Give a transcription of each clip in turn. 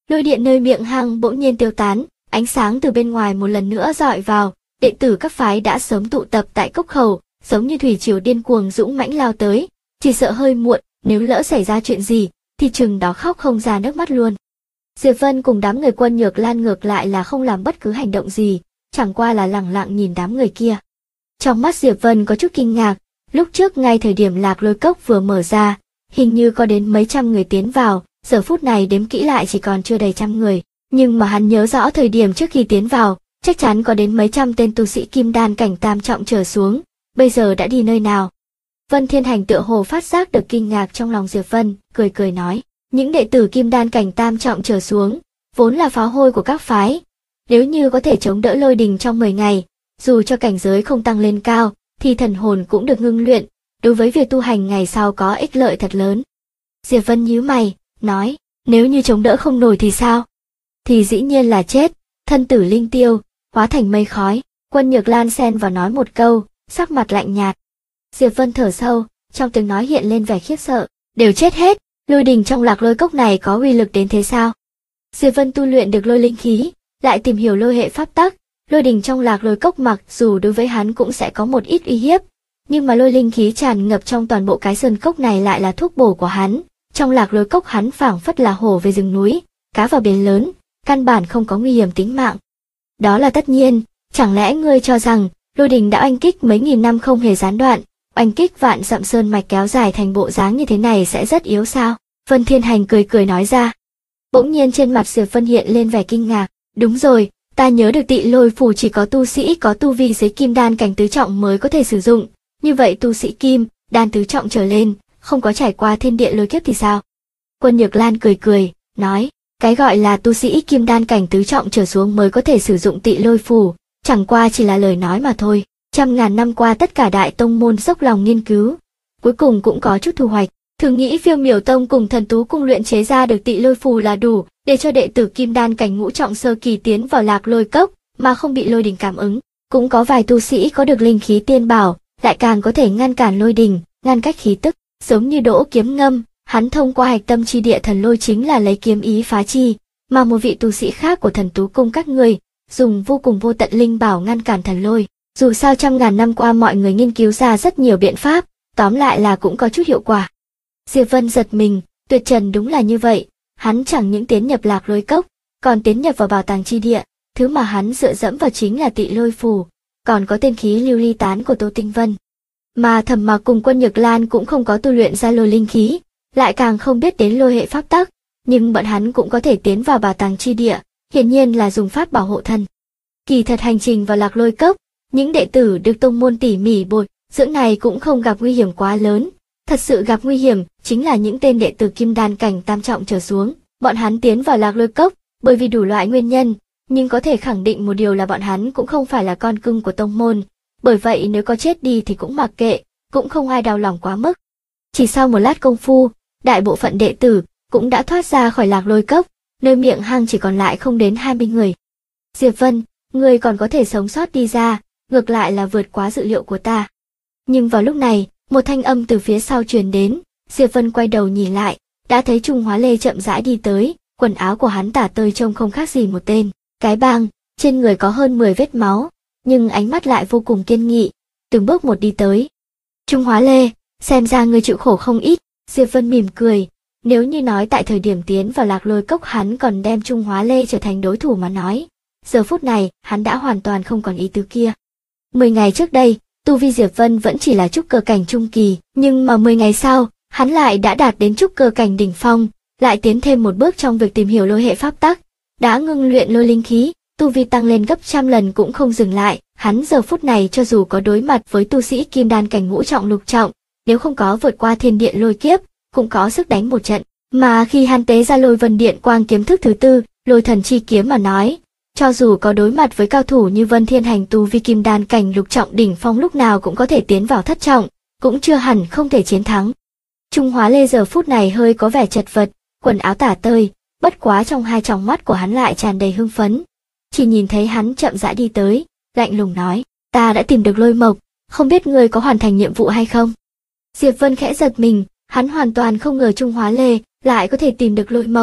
Lôi điện nơi miệng hang bỗng nhiên tiêu tán, ánh sáng từ bên ngoài một lần nữa dọi vào, đệ tử các phái đã sớm tụ tập tại cốc khẩu, giống như thủy triều điên cuồng dũng mãnh lao tới, chỉ sợ hơi muộn, nếu lỡ xảy ra chuyện gì, thì chừng đó khóc không ra nước mắt luôn. Diệp Vân cùng đám người Quân Nhược Lan ngược lại là không làm bất cứ hành động gì, chẳng qua là lẳng lặng nhìn đám người kia. Trong mắt Diệp Vân có chút kinh ngạc, lúc trước ngay thời điểm Lạc Lôi Cốc vừa mở ra, hình như có đến mấy trăm người tiến vào, giờ phút này đếm kỹ lại chỉ còn chưa đầy trăm người, nhưng mà hắn nhớ rõ thời điểm trước khi tiến vào, chắc chắn có đến mấy trăm tên tu sĩ kim đan cảnh tam trọng trở xuống, bây giờ đã đi nơi nào? Vân Thiên Hành tựa hồ phát giác được kinh ngạc trong lòng Diệp Vân, cười cười nói, những đệ tử kim đan cảnh tam trọng trở xuống, vốn là pháo hôi của các phái, nếu như có thể chống đỡ lôi đình trong 10 ngày, dù cho cảnh giới không tăng lên cao, thì thần hồn cũng được ngưng luyện, đối với việc tu hành ngày sau có ích lợi thật lớn. Diệp Vân nhíu mày, nói, nếu như chống đỡ không nổi thì sao? Thì dĩ nhiên là chết, thân tử linh tiêu, hóa thành mây khói. Quân Nhược Lan xen vào nói một câu, sắc mặt lạnh nhạt. Diệp Vân thở sâu, trong tiếng nói hiện lên vẻ khiếp sợ, đều chết hết, lôi đình trong Lạc Lôi Cốc này có uy lực đến thế sao? Diệp Vân tu luyện được lôi linh khí, lại tìm hiểu lôi hệ pháp tắc, lôi đình trong Lạc Lôi Cốc mặc dù đối với hắn cũng sẽ có một ít uy hiếp, nhưng mà lôi linh khí tràn ngập trong toàn bộ cái sơn cốc này lại là thuốc bổ của hắn. Trong Lạc Lôi Cốc hắn phảng phất là hổ về rừng núi, cá vào biển lớn, căn bản không có nguy hiểm tính mạng. Đó là tất nhiên, chẳng lẽ ngươi cho rằng lôi đình đã oanh kích mấy nghìn năm không hề gián đoạn, oanh kích vạn dặm sơn mạch kéo dài thành bộ dáng như thế này sẽ rất yếu sao? Vân Thiên Hành cười cười nói ra. Bỗng nhiên trên mặt Diệp Vân hiện lên vẻ kinh ngạc, đúng rồi, ta nhớ được Tị Lôi Phù chỉ có tu sĩ có tu vi dưới kim đan cảnh tứ trọng mới có thể sử dụng, như vậy tu sĩ kim đan tứ trọng trở lên, không có trải qua thiên địa lôi kiếp thì sao? Quân Nhược Lan cười cười, nói, cái gọi là tu sĩ kim đan cảnh tứ trọng trở xuống mới có thể sử dụng Tị Lôi Phù, chẳng qua chỉ là lời nói mà thôi. Trăm ngàn năm qua tất cả đại tông môn dốc lòng nghiên cứu, cuối cùng cũng có chút thu hoạch. Thường nghĩ Phiêu Miểu Tông cùng Thần Tú Cung luyện chế ra được Tị Lôi Phù là đủ để cho đệ tử kim đan cảnh ngũ trọng sơ kỳ tiến vào Lạc Lôi Cốc mà không bị lôi đình cảm ứng. Cũng có vài tu sĩ có được linh khí tiên bảo, lại càng có thể ngăn cản lôi đình, ngăn cách khí tức, giống như Đỗ Kiếm Ngâm, hắn thông qua hạch tâm chi địa thần lôi chính là lấy kiếm ý phá chi, mà một vị tu sĩ khác của Thần Tú Cung các người dùng vô cùng vô tận linh bảo ngăn cản thần lôi. Dù sao trăm ngàn năm qua mọi người nghiên cứu ra rất nhiều biện pháp, tóm lại là cũng có chút hiệu quả. Diệp Vân giật mình, Tuyệt Trần đúng là như vậy, hắn chẳng những tiến nhập Lạc Lôi Cốc, còn tiến nhập vào bảo tàng chi địa, thứ mà hắn dựa dẫm vào chính là Tị Lôi Phù, còn có tên khí lưu ly tán của Tô Tinh Vân. Mà Thẩm Mặc cùng Quân Nhược Lan cũng không có tu luyện ra lôi linh khí, lại càng không biết đến lôi hệ pháp tắc, nhưng bọn hắn cũng có thể tiến vào bảo tàng chi địa, hiển nhiên là dùng pháp bảo hộ thân. Kỳ thật hành trình vào Lạc Lôi Cốc, những đệ tử được tông môn tỉ mỉ bồi dưỡng này cũng không gặp nguy hiểm quá lớn, thật sự gặp nguy hiểm chính là những tên đệ tử kim đan cảnh tam trọng trở xuống. Bọn hắn tiến vào Lạc Lôi Cốc bởi vì đủ loại nguyên nhân, nhưng có thể khẳng định một điều là bọn hắn cũng không phải là con cưng của tông môn, bởi vậy nếu có chết đi thì cũng mặc kệ, cũng không ai đau lòng quá mức. Chỉ sau một lát công phu, đại bộ phận đệ tử cũng đã thoát ra khỏi Lạc Lôi Cốc, nơi miệng hang chỉ còn lại không đến 20 người. Diệp Vân, ngươi còn có thể sống sót đi ra, ngược lại là vượt quá dự liệu của ta. Nhưng vào lúc này, một thanh âm từ phía sau truyền đến, Diệp Vân quay đầu nhìn lại, đã thấy Trung Hóa Lê chậm rãi đi tới, quần áo của hắn tả tơi trông không khác gì một tên cái bang, trên người có hơn 10 vết máu, nhưng ánh mắt lại vô cùng kiên nghị, từng bước một đi tới. Trung Hóa Lê, xem ra ngươi chịu khổ không ít. Diệp Vân mỉm cười, nếu như nói tại thời điểm tiến vào Lạc Lôi Cốc hắn còn đem Trung Hóa Lê trở thành đối thủ mà nói, giờ phút này hắn đã hoàn toàn không còn ý tứ kia. 10 ngày trước đây, tu vi Diệp Vân vẫn chỉ là trúc cơ cảnh trung kỳ, nhưng mà 10 ngày sau, hắn lại đã đạt đến trúc cơ cảnh đỉnh phong, lại tiến thêm một bước trong việc tìm hiểu lôi hệ pháp tắc, đã ngưng luyện lôi linh khí, tu vi tăng lên gấp trăm lần cũng không dừng lại. Hắn giờ phút này cho dù có đối mặt với tu sĩ kim đan cảnh ngũ trọng lục trọng, nếu không có vượt qua thiên địa lôi kiếp, cũng có sức đánh một trận. Mà khi hắn tế ra Lôi Vân Điện Quang kiếm thức thứ tư, Lôi Thần Chi kiếm mà nói, cho dù có đối mặt với cao thủ như Vân Thiên Hành tu vi kim đan cảnh lục trọng đỉnh phong lúc nào cũng có thể tiến vào thất trọng, cũng chưa hẳn không thể chiến thắng. Trung Hóa Lê giờ phút này hơi có vẻ chật vật, quần áo tả tơi, bất quá trong hai tròng mắt của hắn lại tràn đầy hưng phấn. Chỉ nhìn thấy hắn chậm rãi đi tới, lạnh lùng nói, ta đã tìm được Lôi Mộc, không biết ngươi có hoàn thành nhiệm vụ hay không? Diệp Vân khẽ giật mình, hắn hoàn toàn không ngờ Trung Hóa Lê lại có thể tìm được Lôi Mộc,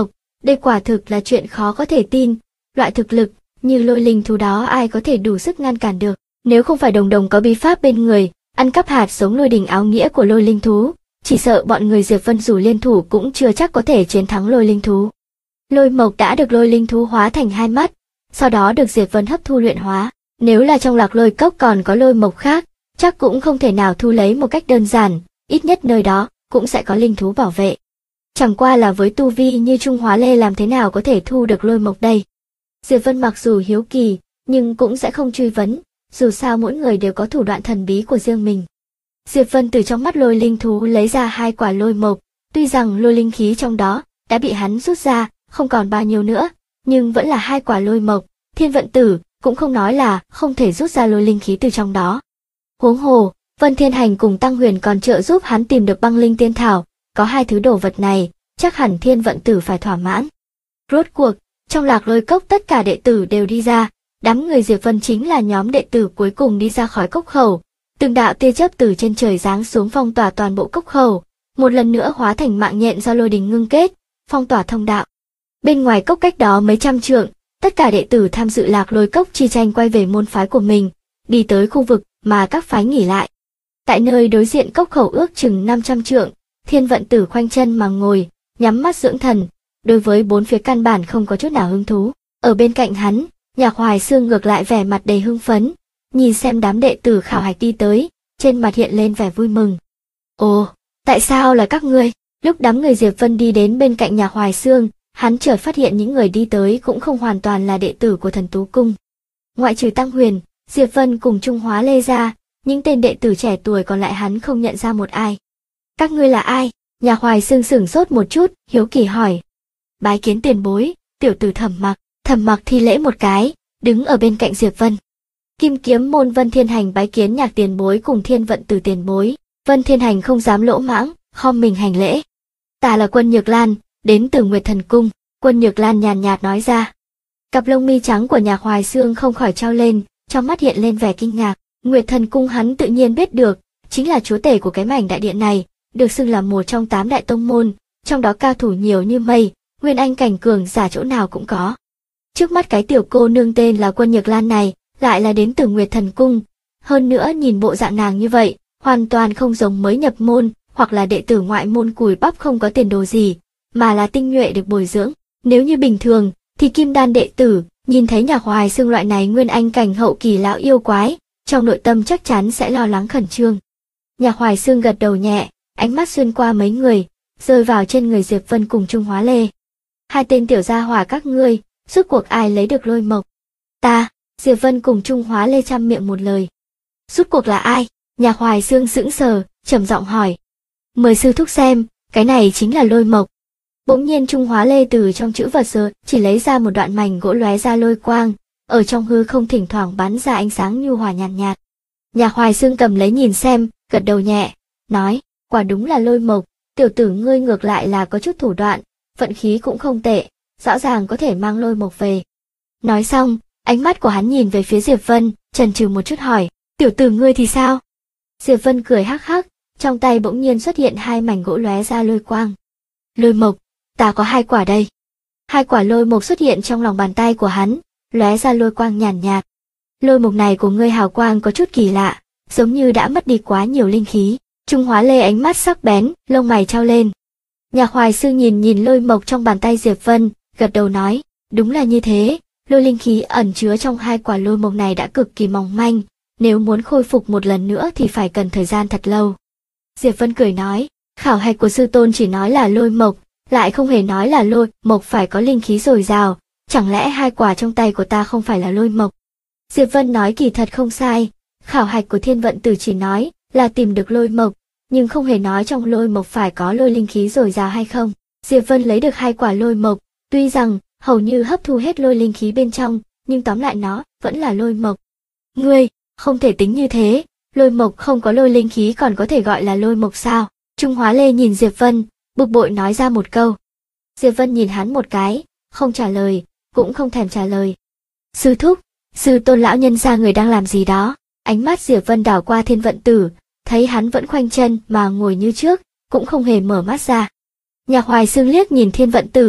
Đây quả thực là chuyện khó có thể tin, loại thực lực như lôi linh thú đó ai có thể đủ sức ngăn cản được. Nếu không phải Đồng Đồng có bí pháp bên người, ăn cắp hạt giống lôi đình áo nghĩa của lôi linh thú, chỉ sợ bọn người Diệp Vân dù liên thủ cũng chưa chắc có thể chiến thắng lôi linh thú. Lôi mộc đã được lôi linh thú hóa thành hai mắt, sau đó được Diệp Vân hấp thu luyện hóa. Nếu là trong Lạc Lôi Cốc còn có lôi mộc khác, chắc cũng không thể nào thu lấy một cách đơn giản, ít nhất nơi đó cũng sẽ có linh thú bảo vệ. Chẳng qua là với tu vi như Trung Hóa Lê làm thế nào có thể thu được lôi mộc đây. Diệp Vân mặc dù hiếu kỳ, nhưng cũng sẽ không truy vấn, dù sao mỗi người đều có thủ đoạn thần bí của riêng mình. Diệp Vân từ trong mắt lôi linh thú lấy ra hai quả lôi mộc, tuy rằng lôi linh khí trong đó đã bị hắn rút ra, không còn bao nhiêu nữa, nhưng vẫn là hai quả lôi mộc, Thiên Vận Tử cũng không nói là không thể rút ra lôi linh khí từ trong đó. Huống hồ, Vân Thiên Hành cùng Tăng Huyền còn trợ giúp hắn tìm được băng linh tiên thảo, có hai thứ đồ vật này, chắc hẳn Thiên Vận Tử phải thỏa mãn. Rốt cuộc, trong Lạc Lôi Cốc tất cả đệ tử đều đi ra, đám người Diệp Vân chính là nhóm đệ tử cuối cùng đi ra khỏi cốc khẩu. Từng đạo tia chớp từ trên trời giáng xuống phong tỏa toàn bộ cốc khẩu, một lần nữa hóa thành mạng nhện do lôi đình ngưng kết, phong tỏa thông đạo. Bên ngoài cốc cách đó mấy trăm trượng, tất cả đệ tử tham dự Lạc Lôi Cốc chi tranh quay về môn phái của mình, đi tới khu vực mà các phái nghỉ lại. Tại nơi đối diện cốc khẩu ước chừng 500 trượng, Thiên Vận Tử khoanh chân mà ngồi, nhắm mắt dưỡng thần, đối với bốn phía căn bản không có chút nào hứng thú. Ở bên cạnh hắn, Nhạc Hoài Xương ngược lại vẻ mặt đầy hưng phấn, nhìn xem đám đệ tử khảo hạch đi tới, trên mặt hiện lên vẻ vui mừng. Ồ, tại sao là các ngươi? Lúc đám người Diệp Vân đi đến bên cạnh Nhạc Hoài Xương, hắn chợt phát hiện những người đi tới cũng không hoàn toàn là đệ tử của Thần Tú Cung. Ngoại trừ Tăng Huyền, Diệp Vân cùng Trung Hóa Lê ra, những tên đệ tử trẻ tuổi còn lại hắn không nhận ra một ai. Các ngươi là ai? Nhạc Hoài Xương sửng sốt một chút, hiếu kỳ hỏi. Bái kiến tiền bối, tiểu tử Thẩm Mặc thi lễ một cái, đứng ở bên cạnh Diệp Vân. Kim Kiếm môn Vân Thiên Hành bái kiến Nhạc tiền bối cùng Thiên Vận Tử tiền bối. Vân Thiên Hành không dám lỗ mãng, khom mình hành lễ. Ta là Quân Nhược Lan, đến từ Nguyệt Thần Cung. Quân Nhược Lan nhàn nhạt nói ra. Cặp lông mi trắng của Nhạc Hoài Xương không khỏi trao lên, trong mắt hiện lên vẻ kinh ngạc. Nguyệt Thần Cung hắn tự nhiên biết được, chính là chúa tể của cái mảnh đại điện này, được xưng là một trong 8 đại tông môn, trong đó cao thủ nhiều như mây, nguyên anh cảnh cường giả chỗ nào cũng có. Trước mắt cái tiểu cô nương tên là Quân Nhược Lan này, lại là đến từ Nguyệt Thần Cung. Hơn nữa nhìn bộ dạng nàng như vậy, hoàn toàn không giống mới nhập môn, hoặc là đệ tử ngoại môn cùi bắp không có tiền đồ gì, mà là tinh nhuệ được bồi dưỡng. Nếu như bình thường, thì kim đan đệ tử, nhìn thấy Nhạc Hoài Xương loại này nguyên anh cảnh hậu kỳ lão yêu quái, trong nội tâm chắc chắn sẽ lo lắng khẩn trương. Nhạc Hoài Xương gật đầu nhẹ, ánh mắt xuyên qua mấy người, rơi vào trên người Diệp Vân cùng Trung Hóa Lê. Hai tên tiểu gia hỏa các ngươi, rốt cuộc ai lấy được lôi mộc? Ta. Diệp Vân cùng Trung Hóa Lê chăm miệng một lời. Rốt cuộc là ai? Nhạc Hoài Xương sững sờ, trầm giọng hỏi. Mời sư thúc xem, cái này chính là lôi mộc. Bỗng nhiên Trung Hóa Lê từ trong chữ vật sờ chỉ lấy ra một đoạn mảnh gỗ lóe ra lôi quang, ở trong hư không thỉnh thoảng bắn ra ánh sáng nhu hòa nhàn nhạt. Nhạc Hoài Xương cầm lấy nhìn xem, gật đầu nhẹ, nói, quả đúng là lôi mộc, tiểu tử ngươi ngược lại là có chút thủ đoạn, vận khí cũng không tệ, rõ ràng có thể mang lôi mộc về. Nói xong, ánh mắt của hắn nhìn về phía Diệp Vân, chần chừ một chút hỏi, tiểu tử ngươi thì sao? Diệp Vân cười hắc hắc, trong tay bỗng nhiên xuất hiện hai mảnh gỗ lóe ra lôi quang. Lôi mộc, ta có 2 quả đây. 2 quả lôi mộc xuất hiện trong lòng bàn tay của hắn, lóe ra lôi quang nhàn nhạt. Lôi mộc này của ngươi hào quang có chút kỳ lạ, giống như đã mất đi quá nhiều linh khí. Trung Hóa Lê ánh mắt sắc bén, lông mày trao lên. Nhạc Hoài Xương nhìn lôi mộc trong bàn tay Diệp Vân, gật đầu nói, đúng là như thế, lôi linh khí ẩn chứa trong 2 quả lôi mộc này đã cực kỳ mỏng manh, nếu muốn khôi phục một lần nữa thì phải cần thời gian thật lâu. Diệp Vân cười nói, khảo hạch của sư tôn chỉ nói là lôi mộc, lại không hề nói là lôi mộc phải có linh khí dồi dào, chẳng lẽ 2 quả trong tay của ta không phải là lôi mộc? Diệp Vân nói kỳ thật không sai, khảo hạch của Thiên Vận Tử chỉ nói là tìm được lôi mộc, nhưng không hề nói trong lôi mộc phải có lôi linh khí dồi dào hay không. Diệp Vân lấy được 2 quả lôi mộc, tuy rằng hầu như hấp thu hết lôi linh khí bên trong, nhưng tóm lại nó vẫn là lôi mộc. Ngươi, không thể tính như thế, lôi mộc không có lôi linh khí còn có thể gọi là lôi mộc sao? Trung Hóa Lê nhìn Diệp Vân, bực bội nói ra một câu. Diệp Vân nhìn hắn một cái, không trả lời, cũng không thèm trả lời. Sư thúc, sư tôn lão nhân gia người đang làm gì đó? Ánh mắt Diệp Vân đảo qua Thiên Vận Tử, thấy hắn vẫn khoanh chân mà ngồi như trước, cũng không hề mở mắt ra. Nhạc Hoài Xương liếc nhìn Thiên Vận Tử,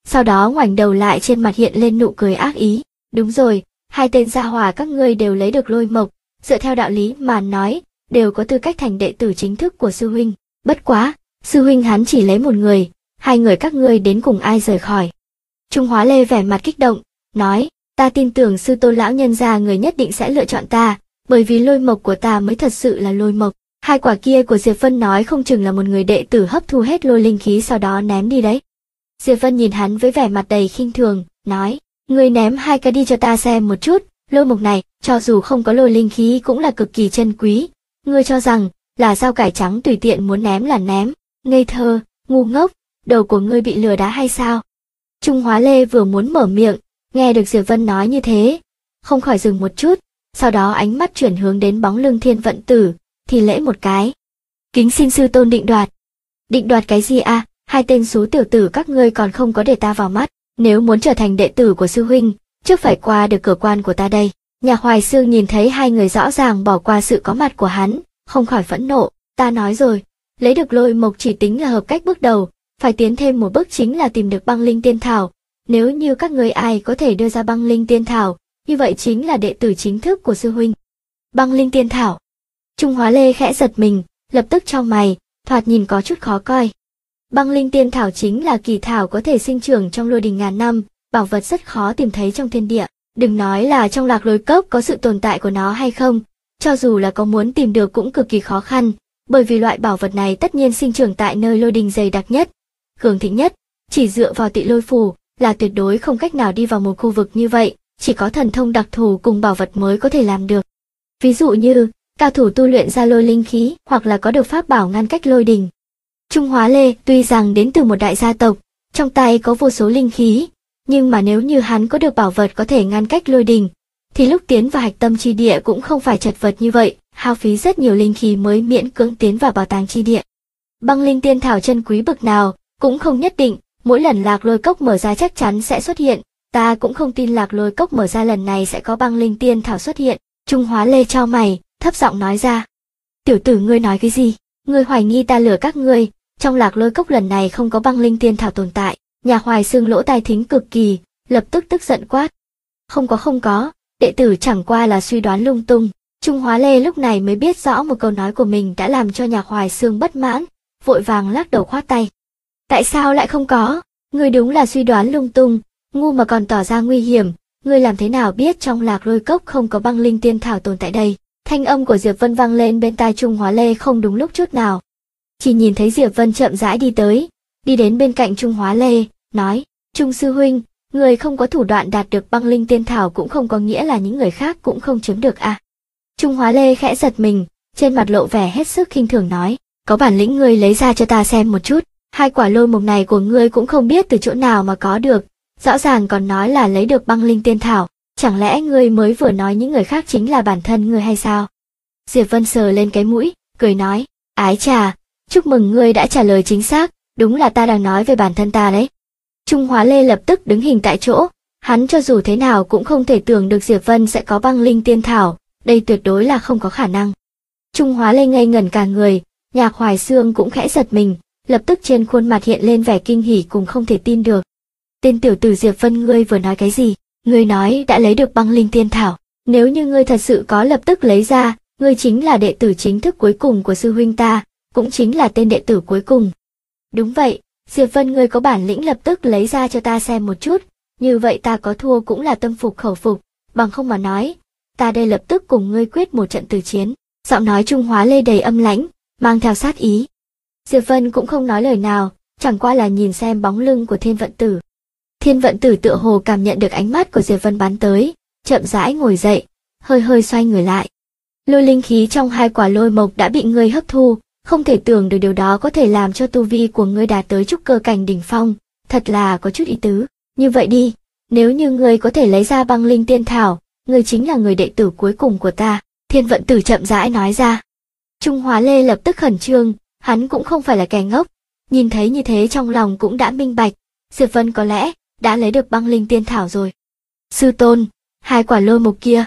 sau đó ngoảnh đầu lại, trên mặt hiện lên nụ cười ác ý. Đúng rồi, hai tên gia hỏa các ngươi đều lấy được lôi mộc, dựa theo đạo lý mà nói, đều có tư cách thành đệ tử chính thức của sư huynh. Bất quá, sư huynh hắn chỉ lấy một người, hai người các ngươi đến cùng ai rời khỏi. Trung Hóa Lê vẻ mặt kích động, nói, ta tin tưởng sư tôn lão nhân gia người nhất định sẽ lựa chọn ta, bởi vì lôi mộc của ta mới thật sự là lôi mộc. Hai quả kia của Diệp Vân nói không chừng là một người đệ tử hấp thu hết lôi linh khí sau đó ném đi đấy. Diệp Vân nhìn hắn với vẻ mặt đầy khinh thường, nói, ngươi ném hai cái đi cho ta xem một chút, lôi mộc này, cho dù không có lôi linh khí cũng là cực kỳ chân quý. Ngươi cho rằng, là rau cải trắng tùy tiện muốn ném là ném, ngây thơ, ngu ngốc, đầu của ngươi bị lừa đá hay sao? Trung Hóa Lê vừa muốn mở miệng, nghe được Diệp Vân nói như thế, không khỏi dừng một chút, sau đó ánh mắt chuyển hướng đến bóng lưng Thiên Vận Tử, thì lễ một cái. Kính xin sư tôn định đoạt. Định đoạt cái gì à, hai tên số tiểu tử các ngươi còn không có để ta vào mắt, nếu muốn trở thành đệ tử của sư huynh, trước phải qua được cửa quan của ta đây. Nhạc Hoài Xương nhìn thấy hai người rõ ràng bỏ qua sự có mặt của hắn, không khỏi phẫn nộ, ta nói rồi, lấy được lôi mộc chỉ tính là hợp cách bước đầu, phải tiến thêm một bước chính là tìm được băng linh tiên thảo. Nếu như các ngươi ai có thể đưa ra băng linh tiên thảo, như vậy chính là đệ tử chính thức của sư huynh. Băng linh tiên thảo. Trung Hóa Lê khẽ giật mình, lập tức chau mày, thoạt nhìn có chút khó coi. Băng linh tiên thảo chính là kỳ thảo có thể sinh trưởng trong lôi đình ngàn năm, bảo vật rất khó tìm thấy trong thiên địa. Đừng nói là trong Lạc Lôi Cốc có sự tồn tại của nó hay không, cho dù là có muốn tìm được cũng cực kỳ khó khăn, bởi vì loại bảo vật này tất nhiên sinh trưởng tại nơi lôi đình dày đặc nhất, cường thịnh nhất, chỉ dựa vào tị lôi phù là tuyệt đối không cách nào đi vào một khu vực như vậy, chỉ có thần thông đặc thù cùng bảo vật mới có thể làm được. Ví dụ như, cao thủ tu luyện ra lôi linh khí hoặc là có được pháp bảo ngăn cách lôi đình. Trung Hóa Lê tuy rằng đến từ một đại gia tộc, trong tay có vô số linh khí, nhưng mà nếu như hắn có được bảo vật có thể ngăn cách lôi đình, thì lúc tiến vào hạch tâm chi địa cũng không phải chật vật như vậy, hao phí rất nhiều linh khí mới miễn cưỡng tiến vào bảo tàng chi địa. Băng linh tiên thảo chân quý bậc nào, cũng không nhất định, mỗi lần Lạc Lôi Cốc mở ra chắc chắn sẽ xuất hiện, ta cũng không tin Lạc Lôi Cốc mở ra lần này sẽ có băng linh tiên thảo xuất hiện. Trung Hóa Lê chau mày, thấp giọng nói ra. Tiểu tử ngươi nói cái gì? Ngươi hoài nghi ta lừa các ngươi, trong Lạc Lôi Cốc lần này không có băng linh tiên thảo tồn tại. Nhạc Hoài Xương lỗ tai thính cực kỳ, lập tức tức giận quát. Không có, đệ tử chẳng qua là suy đoán lung tung. Trung Hóa Lê lúc này mới biết rõ một câu nói của mình đã làm cho Nhạc Hoài Xương bất mãn, vội vàng lắc đầu khoát tay. Tại sao lại không có? Ngươi đúng là suy đoán lung tung, ngu mà còn tỏ ra nguy hiểm, ngươi làm thế nào biết trong Lạc Lôi Cốc không có băng linh tiên thảo tồn tại đây? Thanh âm của Diệp Vân vang lên bên tai Trung Hóa Lê không đúng lúc chút nào. Chỉ nhìn thấy Diệp Vân chậm rãi đi tới, đi đến bên cạnh Trung Hóa Lê, nói, Trung sư huynh, người không có thủ đoạn đạt được băng linh tiên thảo cũng không có nghĩa là những người khác cũng không chiếm được à. Trung Hóa Lê khẽ giật mình, trên mặt lộ vẻ hết sức khinh thường nói, có bản lĩnh ngươi lấy ra cho ta xem một chút, hai quả lôi mộc này của ngươi cũng không biết từ chỗ nào mà có được, rõ ràng còn nói là lấy được băng linh tiên thảo, chẳng lẽ ngươi mới vừa nói những người khác chính là bản thân ngươi hay sao? Diệp Vân sờ lên cái mũi, cười nói, ái chà, chúc mừng ngươi đã trả lời chính xác, đúng là ta đang nói về bản thân ta đấy. Trung Hóa Lê lập tức đứng hình tại chỗ, hắn cho dù thế nào cũng không thể tưởng được Diệp Vân sẽ có băng linh tiên thảo, đây tuyệt đối là không có khả năng. Trung Hóa Lê ngây ngẩn cả người, Nhạc Hoài Xương cũng khẽ giật mình, lập tức trên khuôn mặt hiện lên vẻ kinh hỉ cùng không thể tin được. Tên tiểu tử Diệp Vân, ngươi vừa nói cái gì? Ngươi nói đã lấy được băng linh tiên thảo, nếu như ngươi thật sự có lập tức lấy ra, ngươi chính là đệ tử chính thức cuối cùng của sư huynh ta, cũng chính là tên đệ tử cuối cùng. Đúng vậy, Diệp Vân, ngươi có bản lĩnh lập tức lấy ra cho ta xem một chút, như vậy ta có thua cũng là tâm phục khẩu phục, bằng không mà nói, ta đây lập tức cùng ngươi quyết một trận tử chiến. Giọng nói Trung Hóa Lê đầy âm lãnh, mang theo sát ý. Diệp Vân cũng không nói lời nào, chẳng qua là nhìn xem bóng lưng của Thiên Vận Tử. Thiên Vận Tử tựa hồ cảm nhận được ánh mắt của Diệp Vân bắn tới, chậm rãi ngồi dậy, hơi hơi xoay người lại. Lôi linh khí trong hai quả lôi mộc đã bị ngươi hấp thu, không thể tưởng được điều đó có thể làm cho tu vi của ngươi đạt tới trúc cơ cảnh đỉnh phong, thật là có chút ý tứ. Như vậy đi, nếu như ngươi có thể lấy ra băng linh tiên thảo, ngươi chính là người đệ tử cuối cùng của ta. Thiên Vận Tử chậm rãi nói ra. Trung Hóa Lê lập tức khẩn trương, hắn cũng không phải là kẻ ngốc, nhìn thấy như thế trong lòng cũng đã minh bạch, Diệp Vân có lẽ đã lấy được băng linh tiên thảo rồi. Sư tôn, hai quả lôi mộc kia.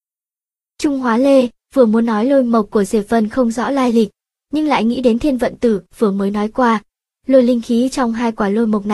Trung Hóa Lê vừa muốn nói lôi mộc của Diệp Vân không rõ lai lịch, nhưng lại nghĩ đến Thiên Vận Tử vừa mới nói qua, lôi linh khí trong hai quả lôi mộc này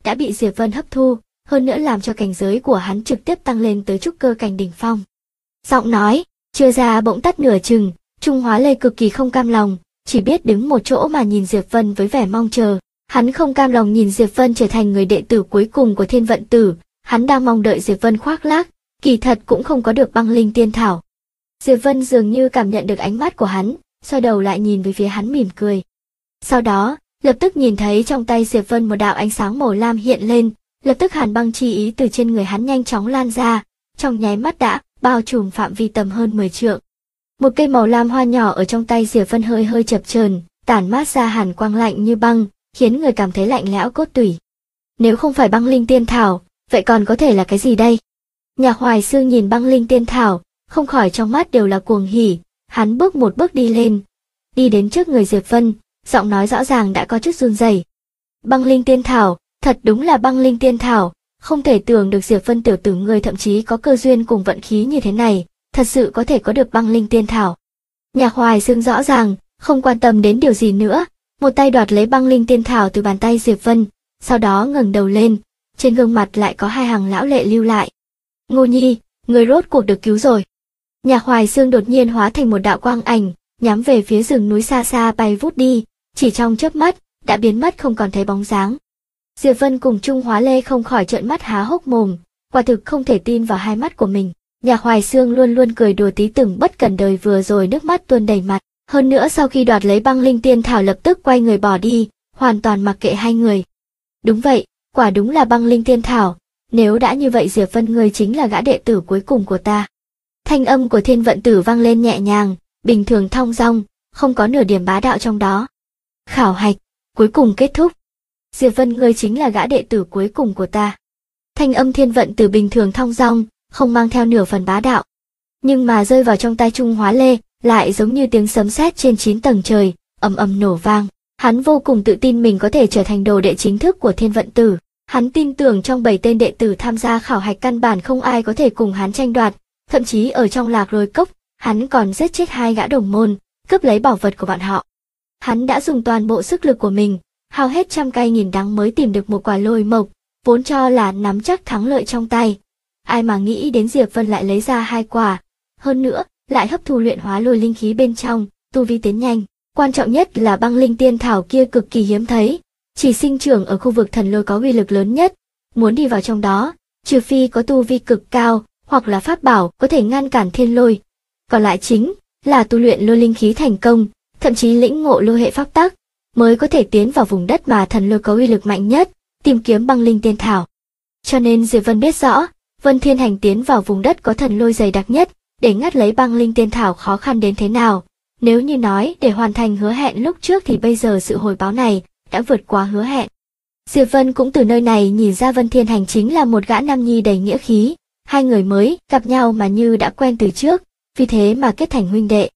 đã bị Diệp Vân hấp thu, hơn nữa làm cho cảnh giới của hắn trực tiếp tăng lên tới trúc cơ cảnh đỉnh phong. Giọng nói chưa ra bỗng tắt nửa chừng, Trung Hóa Lê cực kỳ không cam lòng, chỉ biết đứng một chỗ mà nhìn Diệp Vân với vẻ mong chờ. Hắn không cam lòng nhìn Diệp Vân trở thành người đệ tử cuối cùng của Thiên Vận Tử, hắn đang mong đợi Diệp Vân khoác lác, kỳ thật cũng không có được băng linh tiên thảo. Diệp Vân dường như cảm nhận được ánh mắt của hắn, xoay đầu lại nhìn về phía hắn mỉm cười. Sau đó, lập tức nhìn thấy trong tay Diệp Vân một đạo ánh sáng màu lam hiện lên, lập tức hàn băng chi ý từ trên người hắn nhanh chóng lan ra, trong nháy mắt đã bao trùm phạm vi tầm hơn 10 trượng. Một cây màu lam hoa nhỏ ở trong tay Diệp Vân hơi hơi chập chờn, tản mát ra hàn quang lạnh như băng, khiến người cảm thấy lạnh lẽo cốt tủy. Nếu không phải băng linh tiên thảo, vậy còn có thể là cái gì đây? Nhạc Hoài Xương nhìn băng linh tiên thảo, không khỏi trong mắt đều là cuồng hỉ, hắn bước một bước đi lên, đi đến trước người Diệp Vân, giọng nói rõ ràng đã có chút run rẩy. Băng linh tiên thảo, thật đúng là băng linh tiên thảo, không thể tưởng được Diệp Vân tiểu tử người thậm chí có cơ duyên cùng vận khí như thế này, thật sự có thể có được băng linh tiên thảo. Nhạc Hoài Xương rõ ràng, không quan tâm đến điều gì nữa, một tay đoạt lấy băng linh tiên thảo từ bàn tay Diệp Vân, sau đó ngẩng đầu lên, trên gương mặt lại có hai hàng lão lệ lưu lại. Ngô Nhi, người rốt cuộc được cứu rồi. Nhạc Hoài Xương đột nhiên hóa thành một đạo quang ảnh, nhắm về phía rừng núi xa xa bay vút đi, chỉ trong chớp mắt, đã biến mất không còn thấy bóng dáng. Diệp Vân cùng Trung Hóa Lê không khỏi trợn mắt há hốc mồm, quả thực không thể tin vào hai mắt của mình. Nhạc Hoài Xương luôn luôn cười đùa tí từng bất cẩn đời vừa rồi nước mắt tuôn đầy mặt, hơn nữa sau khi đoạt lấy băng linh tiên thảo lập tức quay người bỏ đi, hoàn toàn mặc kệ hai người. Đúng vậy, quả đúng là băng linh tiên thảo, nếu đã như vậy Diệp Vân ngươi chính là gã đệ tử cuối cùng của ta. Thanh âm của Thiên Vận Tử vang lên nhẹ nhàng, bình thường thong dong, không có nửa điểm bá đạo trong đó. Khảo hạch, cuối cùng kết thúc. Diệp Vân ngươi chính là gã đệ tử cuối cùng của ta. Thanh âm Thiên Vận Tử bình thường thong dong, không mang theo nửa phần bá đạo. Nhưng mà rơi vào trong tai Trung Hóa Lê, lại giống như tiếng sấm sét trên 9 tầng trời, ầm ầm nổ vang. Hắn vô cùng tự tin mình có thể trở thành đồ đệ chính thức của Thiên Vận Tử. Hắn tin tưởng trong 7 tên đệ tử tham gia khảo hạch căn bản không ai có thể cùng hắn tranh đoạt, thậm chí ở trong Lạc Lôi Cốc, hắn còn giết chết 2 gã đồng môn, cướp lấy bảo vật của bọn họ. Hắn đã dùng toàn bộ sức lực của mình, hao hết trăm cay nghìn đắng mới tìm được một quả lôi mộc, vốn cho là nắm chắc thắng lợi trong tay. Ai mà nghĩ đến Diệp Vân lại lấy ra 2 quả, hơn nữa, lại hấp thu luyện hóa lôi linh khí bên trong, tu vi tiến nhanh. Quan trọng nhất là băng linh tiên thảo kia cực kỳ hiếm thấy, chỉ sinh trưởng ở khu vực thần lôi có uy lực lớn nhất, muốn đi vào trong đó, trừ phi có tu vi cực cao, hoặc là pháp bảo có thể ngăn cản thiên lôi. Còn lại chính là tu luyện lôi linh khí thành công, thậm chí lĩnh ngộ lôi hệ pháp tắc, mới có thể tiến vào vùng đất mà thần lôi có uy lực mạnh nhất, tìm kiếm băng linh tiên thảo. Cho nên Diệp Vân biết rõ, Vân Thiên Hành tiến vào vùng đất có thần lôi dày đặc nhất, để ngắt lấy băng linh tiên thảo khó khăn đến thế nào. Nếu như nói để hoàn thành hứa hẹn lúc trước thì bây giờ sự hồi báo này đã vượt quá hứa hẹn. Diệp Vân cũng từ nơi này nhìn ra Vân Thiên Hành chính là một gã nam nhi đầy nghĩa khí, hai người mới gặp nhau mà như đã quen từ trước, vì thế mà kết thành huynh đệ.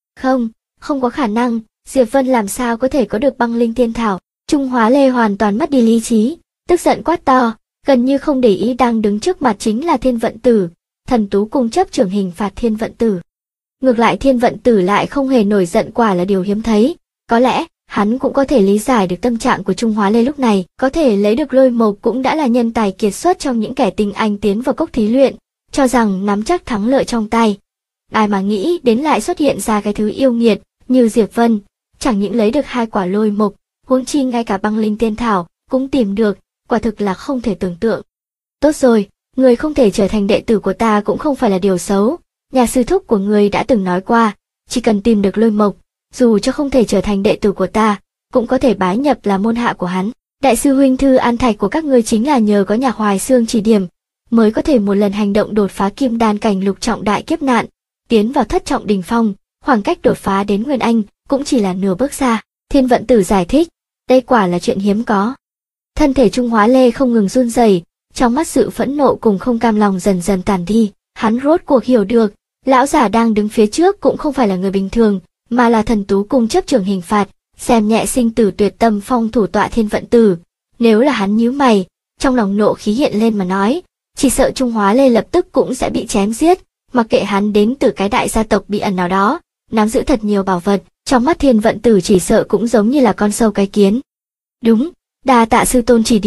Không có khả năng, Diệp Vân làm sao có thể có được băng linh tiên thảo. Trung Hóa Lê hoàn toàn mất đi lý trí, tức giận quát to, gần như không để ý đang đứng trước mặt chính là Thiên Vận Tử, Thần Tú Cung chấp trưởng hình phạt Thiên Vận Tử. Ngược lại Thiên Vận Tử lại không hề nổi giận, quả là điều hiếm thấy. Có lẽ, hắn cũng có thể lý giải được tâm trạng của Trung Hóa Lê lúc này, có thể lấy được lôi mộc cũng đã là nhân tài kiệt xuất trong những kẻ tinh anh tiến vào cốc thí luyện, cho rằng nắm chắc thắng lợi trong tay. Ai mà nghĩ đến lại xuất hiện ra cái thứ yêu nghiệt như Diệp Vân, chẳng những lấy được 2 quả lôi mộc, huống chi ngay cả băng linh tiên thảo cũng tìm được, quả thực là không thể tưởng tượng. Tốt rồi, người không thể trở thành đệ tử của ta cũng không phải là điều xấu. Nhà sư thúc của người đã từng nói qua, chỉ cần tìm được lôi mộc, dù cho không thể trở thành đệ tử của ta, cũng có thể bái nhập là môn hạ của hắn. Đại sư huynh Thư An Thạch của các ngươi chính là nhờ có Nhạc Hoài Xương chỉ điểm, mới có thể một lần hành động đột phá kim đan cảnh lục trọng đại kiếp nạn, tiến vào thất trọng đỉnh phong, khoảng cách đột phá đến Nguyên Anh cũng chỉ là nửa bước xa. Thiên Vận Tử giải thích, đây quả là chuyện hiếm có. Thân thể Trung Hóa Lê không ngừng run rẩy, trong mắt sự phẫn nộ cùng không cam lòng dần dần tàn đi. Hắn rốt cuộc hiểu được, lão giả đang đứng phía trước cũng không phải là người bình thường, mà là Thần Tú Cung chấp trưởng hình phạt, xem nhẹ sinh tử tuyệt tâm phong thủ tọa Thiên Vận Tử. Nếu là hắn nhíu mày, trong lòng nộ khí hiện lên mà nói, chỉ sợ Trung Hóa Lê lập tức cũng sẽ bị chém giết, mặc kệ hắn đến từ cái đại gia tộc bí ẩn nào đó, nắm giữ thật nhiều bảo vật, trong mắt Thiên Vận Tử chỉ sợ cũng giống như là con sâu cái kiến. Đúng, đa tạ sư tôn chỉ điểm.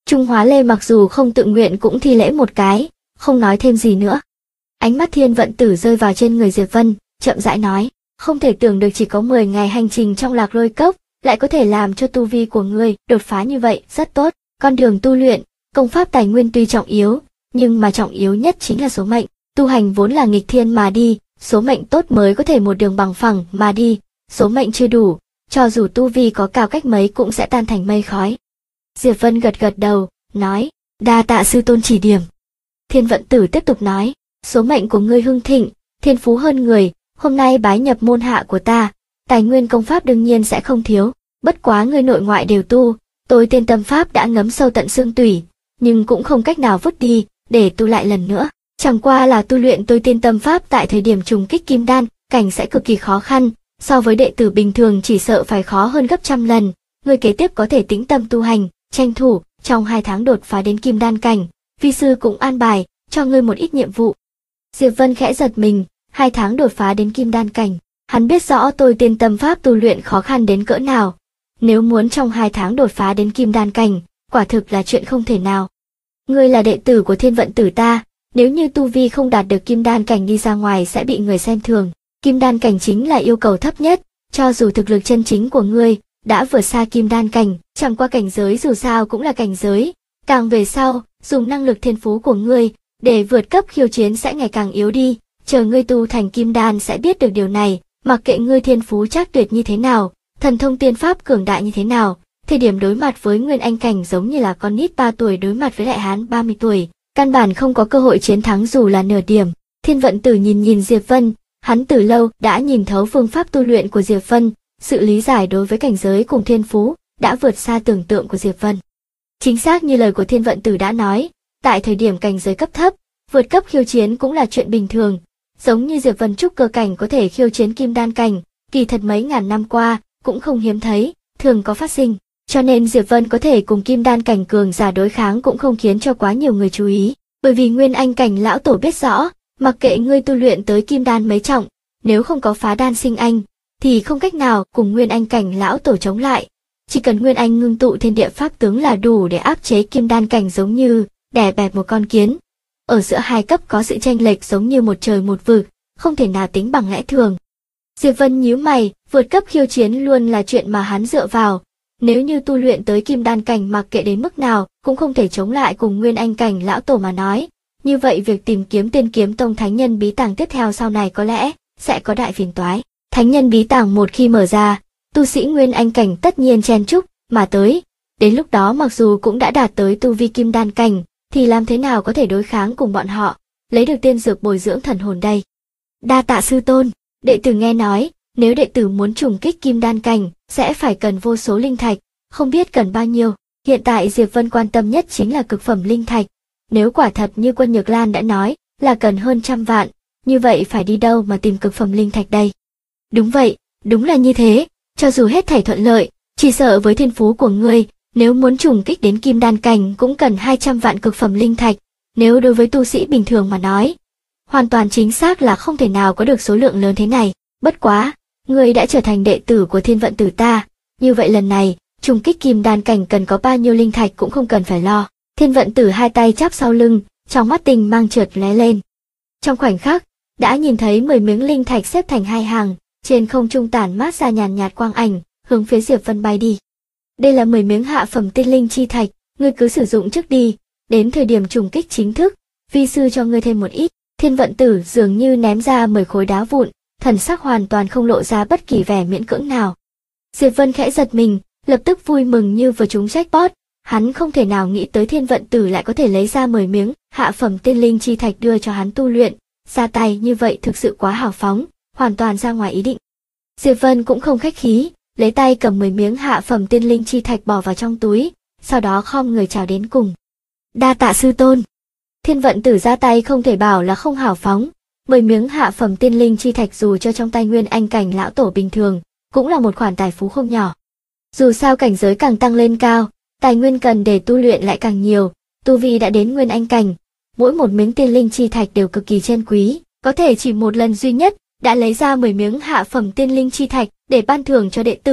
Trung Hóa Lê mặc dù không tự nguyện cũng thi lễ một cái, không nói thêm gì nữa. Ánh mắt Thiên Vận Tử rơi vào trên người Diệp Vân, chậm rãi nói, không thể tưởng được chỉ có 10 ngày hành trình trong Lạc Lôi Cốc, lại có thể làm cho tu vi của ngươi đột phá như vậy, rất tốt. Con đường tu luyện, công pháp tài nguyên tuy trọng yếu, nhưng mà trọng yếu nhất chính là số mệnh. Tu hành vốn là nghịch thiên mà đi, số mệnh tốt mới có thể một đường bằng phẳng mà đi, số mệnh chưa đủ, cho dù tu vi có cao cách mấy cũng sẽ tan thành mây khói. Diệp Vân gật gật đầu, nói, đa tạ sư tôn chỉ điểm. Thiên Vận Tử tiếp tục nói, số mệnh của ngươi hưng thịnh, thiên phú hơn người, hôm nay bái nhập môn hạ của ta, tài nguyên công pháp đương nhiên sẽ không thiếu, bất quá ngươi nội ngoại đều tu, tôi tên tâm pháp đã ngấm sâu tận xương tủy, nhưng cũng không cách nào vứt đi, để tu lại lần nữa. Chẳng qua là tu luyện tôi tiên tâm pháp tại thời điểm trùng kích kim đan, cảnh sẽ cực kỳ khó khăn, so với đệ tử bình thường chỉ sợ phải khó hơn gấp trăm lần. Ngươi kế tiếp có thể tĩnh tâm tu hành, tranh thủ, trong 2 tháng đột phá đến kim đan cảnh, vi sư cũng an bài, cho ngươi một ít nhiệm vụ. Diệp Vân khẽ giật mình, 2 tháng đột phá đến kim đan cảnh, hắn biết rõ tôi tiên tâm pháp tu luyện khó khăn đến cỡ nào. Nếu muốn trong 2 tháng đột phá đến kim đan cảnh, quả thực là chuyện không thể nào. Ngươi là đệ tử của Thiên Vận Tử ta, nếu như tu vi không đạt được kim đan cảnh đi ra ngoài sẽ bị người xem thường. Kim đan cảnh chính là yêu cầu thấp nhất, cho dù thực lực chân chính của ngươi đã vượt xa kim đan cảnh, chẳng qua cảnh giới dù sao cũng là cảnh giới, càng về sau, dùng năng lực thiên phú của ngươi để vượt cấp khiêu chiến sẽ ngày càng yếu đi, chờ ngươi tu thành kim đan sẽ biết được điều này, mặc kệ ngươi thiên phú chắc tuyệt như thế nào, thần thông tiên pháp cường đại như thế nào, thời điểm đối mặt với nguyên anh cảnh giống như là con nít 3 tuổi đối mặt với đại hán 30 tuổi, căn bản không có cơ hội chiến thắng dù là nửa điểm. Thiên Vận Tử nhìn Diệp Vân, hắn từ lâu đã nhìn thấu phương pháp tu luyện của Diệp Vân, sự lý giải đối với cảnh giới cùng thiên phú đã vượt xa tưởng tượng của Diệp Vân. Chính xác như lời của Thiên Vận Tử đã nói, tại thời điểm cảnh giới cấp thấp, vượt cấp khiêu chiến cũng là chuyện bình thường, giống như Diệp Vân trúc cơ cảnh có thể khiêu chiến kim đan cảnh, kỳ thật mấy ngàn năm qua cũng không hiếm thấy, thường có phát sinh, cho nên Diệp Vân có thể cùng kim đan cảnh cường giả đối kháng cũng không khiến cho quá nhiều người chú ý, bởi vì nguyên anh cảnh lão tổ biết rõ, mặc kệ ngươi tu luyện tới kim đan mấy trọng, nếu không có phá đan sinh anh, thì không cách nào cùng nguyên anh cảnh lão tổ chống lại. Chỉ cần nguyên anh ngưng tụ thiên địa pháp tướng là đủ để áp chế kim đan cảnh, giống như đè bẹp một con kiến. Ở giữa hai cấp có sự chênh lệch giống như một trời một vực, không thể nào tính bằng lẽ thường. Diệp Vân nhíu mày, vượt cấp khiêu chiến luôn là chuyện mà hắn dựa vào. Nếu như tu luyện tới kim đan cảnh mặc kệ đến mức nào cũng không thể chống lại cùng nguyên anh cảnh lão tổ mà nói, như vậy việc tìm kiếm Tiên Kiếm Tông thánh nhân bí tàng tiếp theo sau này có lẽ sẽ có đại phiền toái. Thánh nhân bí tàng một khi mở ra, tu sĩ nguyên anh cảnh tất nhiên chen chúc mà tới, đến lúc đó mặc dù cũng đã đạt tới tu vi kim đan cảnh, thì làm thế nào có thể đối kháng cùng bọn họ, lấy được tiên dược bồi dưỡng thần hồn đây. Đa tạ sư tôn, đệ tử nghe nói, nếu đệ tử muốn trùng kích kim đan cảnh, sẽ phải cần vô số linh thạch, không biết cần bao nhiêu. Hiện tại Diệp Vân quan tâm nhất chính là cực phẩm linh thạch. Nếu quả thật như Quân Nhược Lan đã nói, là cần hơn 100 vạn, như vậy phải đi đâu mà tìm cực phẩm linh thạch đây? Đúng vậy, đúng là như thế, cho dù hết thảy thuận lợi, chỉ sợ với thiên phú của ngươi, nếu muốn trùng kích đến kim đan cảnh cũng cần 200 vạn cực phẩm linh thạch, nếu đối với tu sĩ bình thường mà nói, hoàn toàn chính xác là không thể nào có được số lượng lớn thế này. Bất quá, ngươi đã trở thành đệ tử của Thiên Vận Tử ta, như vậy lần này, trùng kích kim đan cảnh cần có bao nhiêu linh thạch cũng không cần phải lo. Thiên Vận Tử hai tay chắp sau lưng, trong mắt tình mang chợt lóe lên. Trong khoảnh khắc, đã nhìn thấy 10 miếng linh thạch xếp thành hai hàng, trên không trung tản mát ra nhàn nhạt quang ảnh, hướng phía Diệp Vân bay đi. Đây là 10 miếng hạ phẩm tiên linh chi thạch, ngươi cứ sử dụng trước đi, đến thời điểm trùng kích chính thức, vi sư cho ngươi thêm một ít. Thiên Vận Tử dường như ném ra 10 khối đá vụn, thần sắc hoàn toàn không lộ ra bất kỳ vẻ miễn cưỡng nào. Diệp Vân khẽ giật mình, lập tức vui mừng như vừa trúng jackpot, hắn không thể nào nghĩ tới Thiên Vận Tử lại có thể lấy ra 10 miếng hạ phẩm tiên linh chi thạch đưa cho hắn tu luyện, ra tay như vậy thực sự quá hào phóng, hoàn toàn ra ngoài ý định. Diệp Vân cũng không khách khí, lấy tay cầm 10 miếng hạ phẩm tiên linh chi thạch bỏ vào trong túi, sau đó khom người chào đến cùng. Đa tạ sư tôn. Thiên Vận Tử ra tay không thể bảo là không hào phóng, 10 miếng hạ phẩm tiên linh chi thạch dù cho trong tay nguyên anh cảnh lão tổ bình thường, cũng là một khoản tài phú không nhỏ. Dù sao cảnh giới càng tăng lên cao, tài nguyên cần để tu luyện lại càng nhiều, tu vi đã đến nguyên anh cảnh, mỗi một miếng tiên linh chi thạch đều cực kỳ chân quý, có thể chỉ một lần duy nhất đã lấy ra 10 miếng hạ phẩm tiên linh chi thạch để ban thưởng cho đệ tử,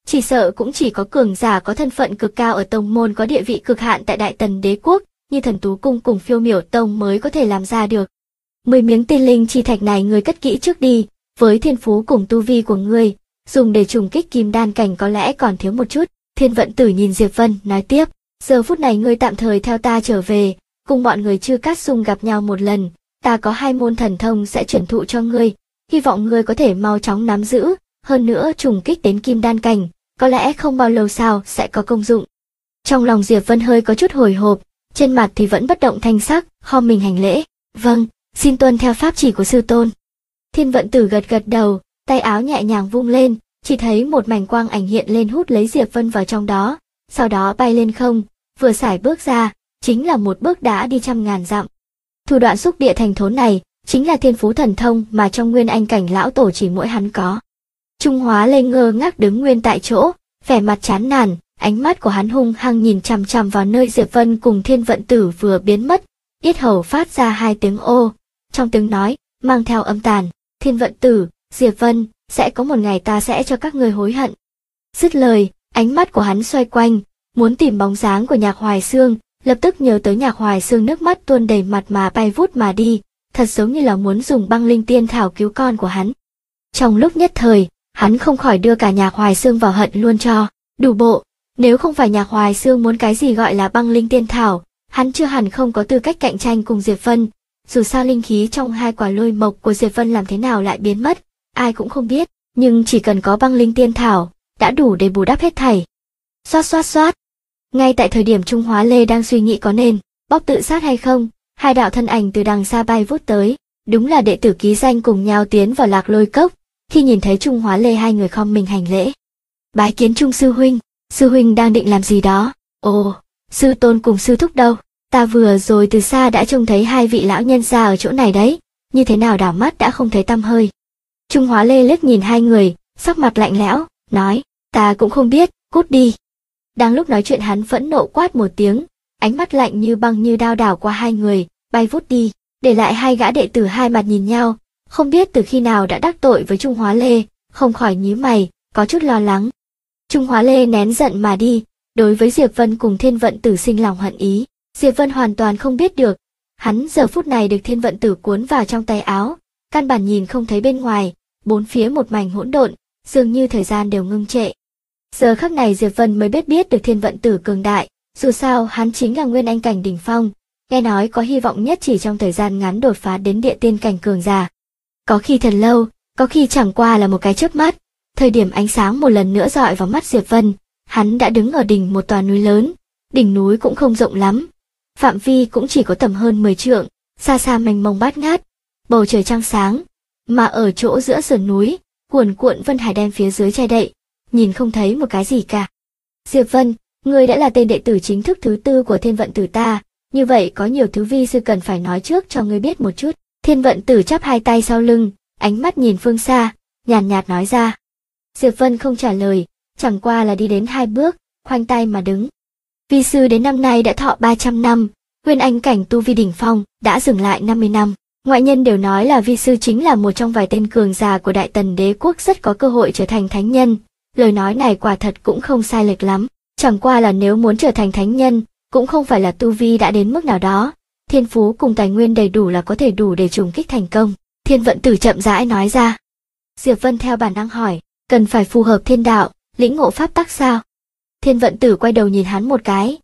chỉ sợ cũng chỉ có cường giả có thân phận cực cao ở tông môn có địa vị cực hạn tại Đại Tần Đế quốc, như Thần Tú Cung cùng Phiêu Miểu Tông mới có thể làm ra được. 10 miếng tiên linh chi thạch này ngươi cất kỹ trước đi, với thiên phú cùng tu vi của ngươi, dùng để trùng kích kim đan cảnh có lẽ còn thiếu một chút. Thiên Vận Tử nhìn Diệp Vân, nói tiếp, giờ phút này ngươi tạm thời theo ta trở về, cùng bọn người Chư Cát Sung gặp nhau một lần, ta có 2 môn thần thông sẽ truyền thụ cho ngươi, hy vọng ngươi có thể mau chóng nắm giữ, hơn nữa trùng kích đến kim đan cảnh, có lẽ không bao lâu sau sẽ có công dụng. Trong lòng Diệp Vân hơi có chút hồi hộp, trên mặt thì vẫn bất động thanh sắc, khom mình hành lễ, vâng, xin tuân theo pháp chỉ của sư tôn. Thiên Vận Tử gật gật đầu, tay áo nhẹ nhàng vung lên, chỉ thấy một mảnh quang ảnh hiện lên hút lấy Diệp Vân vào trong đó, sau đó bay lên không, vừa sải bước ra, chính là một bước đã đi trăm ngàn dặm. Thủ đoạn xúc địa thành thốn này, chính là thiên phú thần thông mà trong Nguyên Anh cảnh lão tổ chỉ mỗi hắn có. Trung Hóa Lê ngơ ngác đứng nguyên tại chỗ, vẻ mặt chán nản, ánh mắt của hắn hung hăng nhìn chằm chằm vào nơi Diệp Vân cùng Thiên Vận Tử vừa biến mất, yết hầu phát ra 2 tiếng ô, trong tiếng nói mang theo âm tàn, Thiên Vận Tử, Diệp Vân, sẽ có một ngày ta sẽ cho các ngươi hối hận. Dứt lời, ánh mắt của hắn xoay quanh, muốn tìm bóng dáng của Nhạc Hoài Xương, lập tức nhớ tới Nhạc Hoài Xương nước mắt tuôn đầy mặt mà bay vút mà đi, thật giống như là muốn dùng băng linh tiên thảo cứu con của hắn. Trong lúc nhất thời, hắn không khỏi đưa cả Nhạc Hoài Xương vào hận luôn cho, đủ bộ, nếu không phải Nhạc Hoài Xương muốn cái gì gọi là băng linh tiên thảo, hắn chưa hẳn không có tư cách cạnh tranh cùng Diệp Vân, dù sao linh khí trong 2 quả lôi mộc của Diệp Vân làm thế nào lại biến mất, ai cũng không biết, nhưng chỉ cần có băng linh tiên thảo, đã đủ để bù đắp hết thảy. Xoát xoát xoát. Ngay tại thời điểm Trung Hóa Lê đang suy nghĩ có nên bóc tự sát hay không, 2 đạo thân ảnh từ đằng xa bay vút tới, đúng là đệ tử ký danh cùng nhau tiến vào Lạc Lôi Cốc. Khi nhìn thấy Trung Hóa Lê, 2 người khom mình hành lễ. Bái kiến Trung sư huynh đang định làm gì đó? Ồ, sư tôn cùng sư thúc đâu? Ta vừa rồi từ xa đã trông thấy 2 vị lão nhân gia ở chỗ này đấy, như thế nào đảo mắt đã không thấy tăm hơi. Trung Hóa Lê liếc nhìn 2 người, sắc mặt lạnh lẽo, nói, ta cũng không biết, cút đi. Đang lúc nói chuyện hắn phẫn nộ quát một tiếng, ánh mắt lạnh như băng như đao đảo qua 2 người, bay vút đi, để lại 2 gã đệ tử hai mặt nhìn nhau, không biết từ khi nào đã đắc tội với Trung Hóa Lê, không khỏi nhíu mày, có chút lo lắng. Trung Hóa Lê nén giận mà đi, đối với Diệp Vân cùng Thiên Vận Tử sinh lòng hận ý. Diệp Vân hoàn toàn không biết được, hắn giờ phút này được Thiên Vận Tử cuốn vào trong tay áo, căn bản nhìn không thấy bên ngoài, bốn phía một mảnh hỗn độn, dường như thời gian đều ngưng trệ. Giờ khắc này Diệp Vân mới biết được Thiên Vận Tử cường đại, dù sao hắn chính là Nguyên Anh cảnh đỉnh phong, nghe nói có hy vọng nhất chỉ trong thời gian ngắn đột phá đến địa tiên cảnh cường giả. Có khi thật lâu, có khi chẳng qua là một cái chớp mắt, thời điểm ánh sáng một lần nữa dọi vào mắt Diệp Vân, hắn đã đứng ở đỉnh một tòa núi lớn, đỉnh núi cũng không rộng lắm, phạm vi cũng chỉ có tầm hơn 10 trượng, xa xa mênh mông bát ngát, bầu trời trăng sáng, mà ở chỗ giữa sườn núi, cuồn cuộn vân hải đen phía dưới che đậy, nhìn không thấy một cái gì cả. Diệp Vân, ngươi đã là tên đệ tử chính thức thứ 4 của Thiên Vận Tử ta, như vậy có nhiều thứ vi sư cần phải nói trước cho ngươi biết một chút. Thiên Vận Tử chắp 2 tay sau lưng, ánh mắt nhìn phương xa, nhàn nhạt nói ra. Diệp Vân không trả lời, chẳng qua là đi đến 2 bước, khoanh tay mà đứng. Vi sư đến năm nay đã thọ 300 năm, Nguyên Anh cảnh tu vi đỉnh phong đã dừng lại 50 năm. Ngoại nhân đều nói là vi sư chính là một trong vài tên cường giả của Đại Tần Đế quốc rất có cơ hội trở thành thánh nhân. Lời nói này quả thật cũng không sai lệch lắm, chẳng qua là nếu muốn trở thành thánh nhân, cũng không phải là tu vi đã đến mức nào đó, thiên phú cùng tài nguyên đầy đủ là có thể đủ để trùng kích thành công. Thiên Vận Tử chậm rãi nói ra. Diệp Vân theo bản năng hỏi, cần phải phù hợp thiên đạo, lĩnh ngộ pháp tắc sao? Thiên Vận Tử quay đầu nhìn hắn một cái,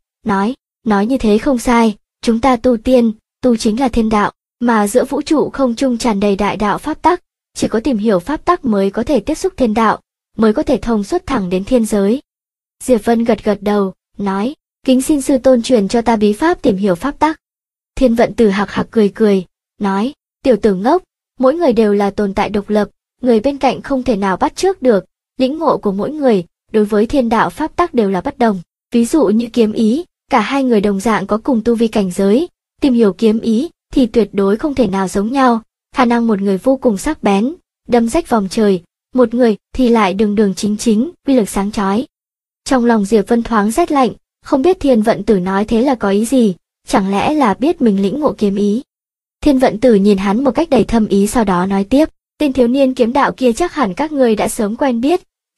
nói như thế không sai, chúng ta tu tiên, tu chính là thiên đạo, mà giữa vũ trụ không trung tràn đầy đại đạo pháp tắc, chỉ có tìm hiểu pháp tắc mới có thể tiếp xúc thiên đạo, mới có thể thông suốt thẳng đến thiên giới. Diệp Vân gật gật đầu, nói, kính xin sư tôn truyền cho ta bí pháp tìm hiểu pháp tắc. Thiên Vận Tử hạc hạc cười, nói, tiểu tử ngốc, mỗi người đều là tồn tại độc lập, người bên cạnh không thể nào bắt chước được, lĩnh ngộ của mỗi người đối với thiên đạo pháp tắc đều là bất đồng. Ví dụ như kiếm ý, cả 2 người đồng dạng có cùng tu vi cảnh giới, tìm hiểu kiếm ý thì tuyệt đối không thể nào giống nhau, khả năng một người vô cùng sắc bén, đâm rách vòng trời, một người thì lại đường đường chính chính, uy lực sáng chói. Trong lòng Diệp Vân thoáng rét lạnh, không biết Thiên Vận Tử nói thế là có ý gì, chẳng lẽ là biết mình lĩnh ngộ kiếm ý. Thiên Vận Tử nhìn hắn một cách đầy thâm ý, sau đó nói tiếp, tên thiếu niên kiếm đạo kia chắc hẳn các ngươi đã sớm quen biết,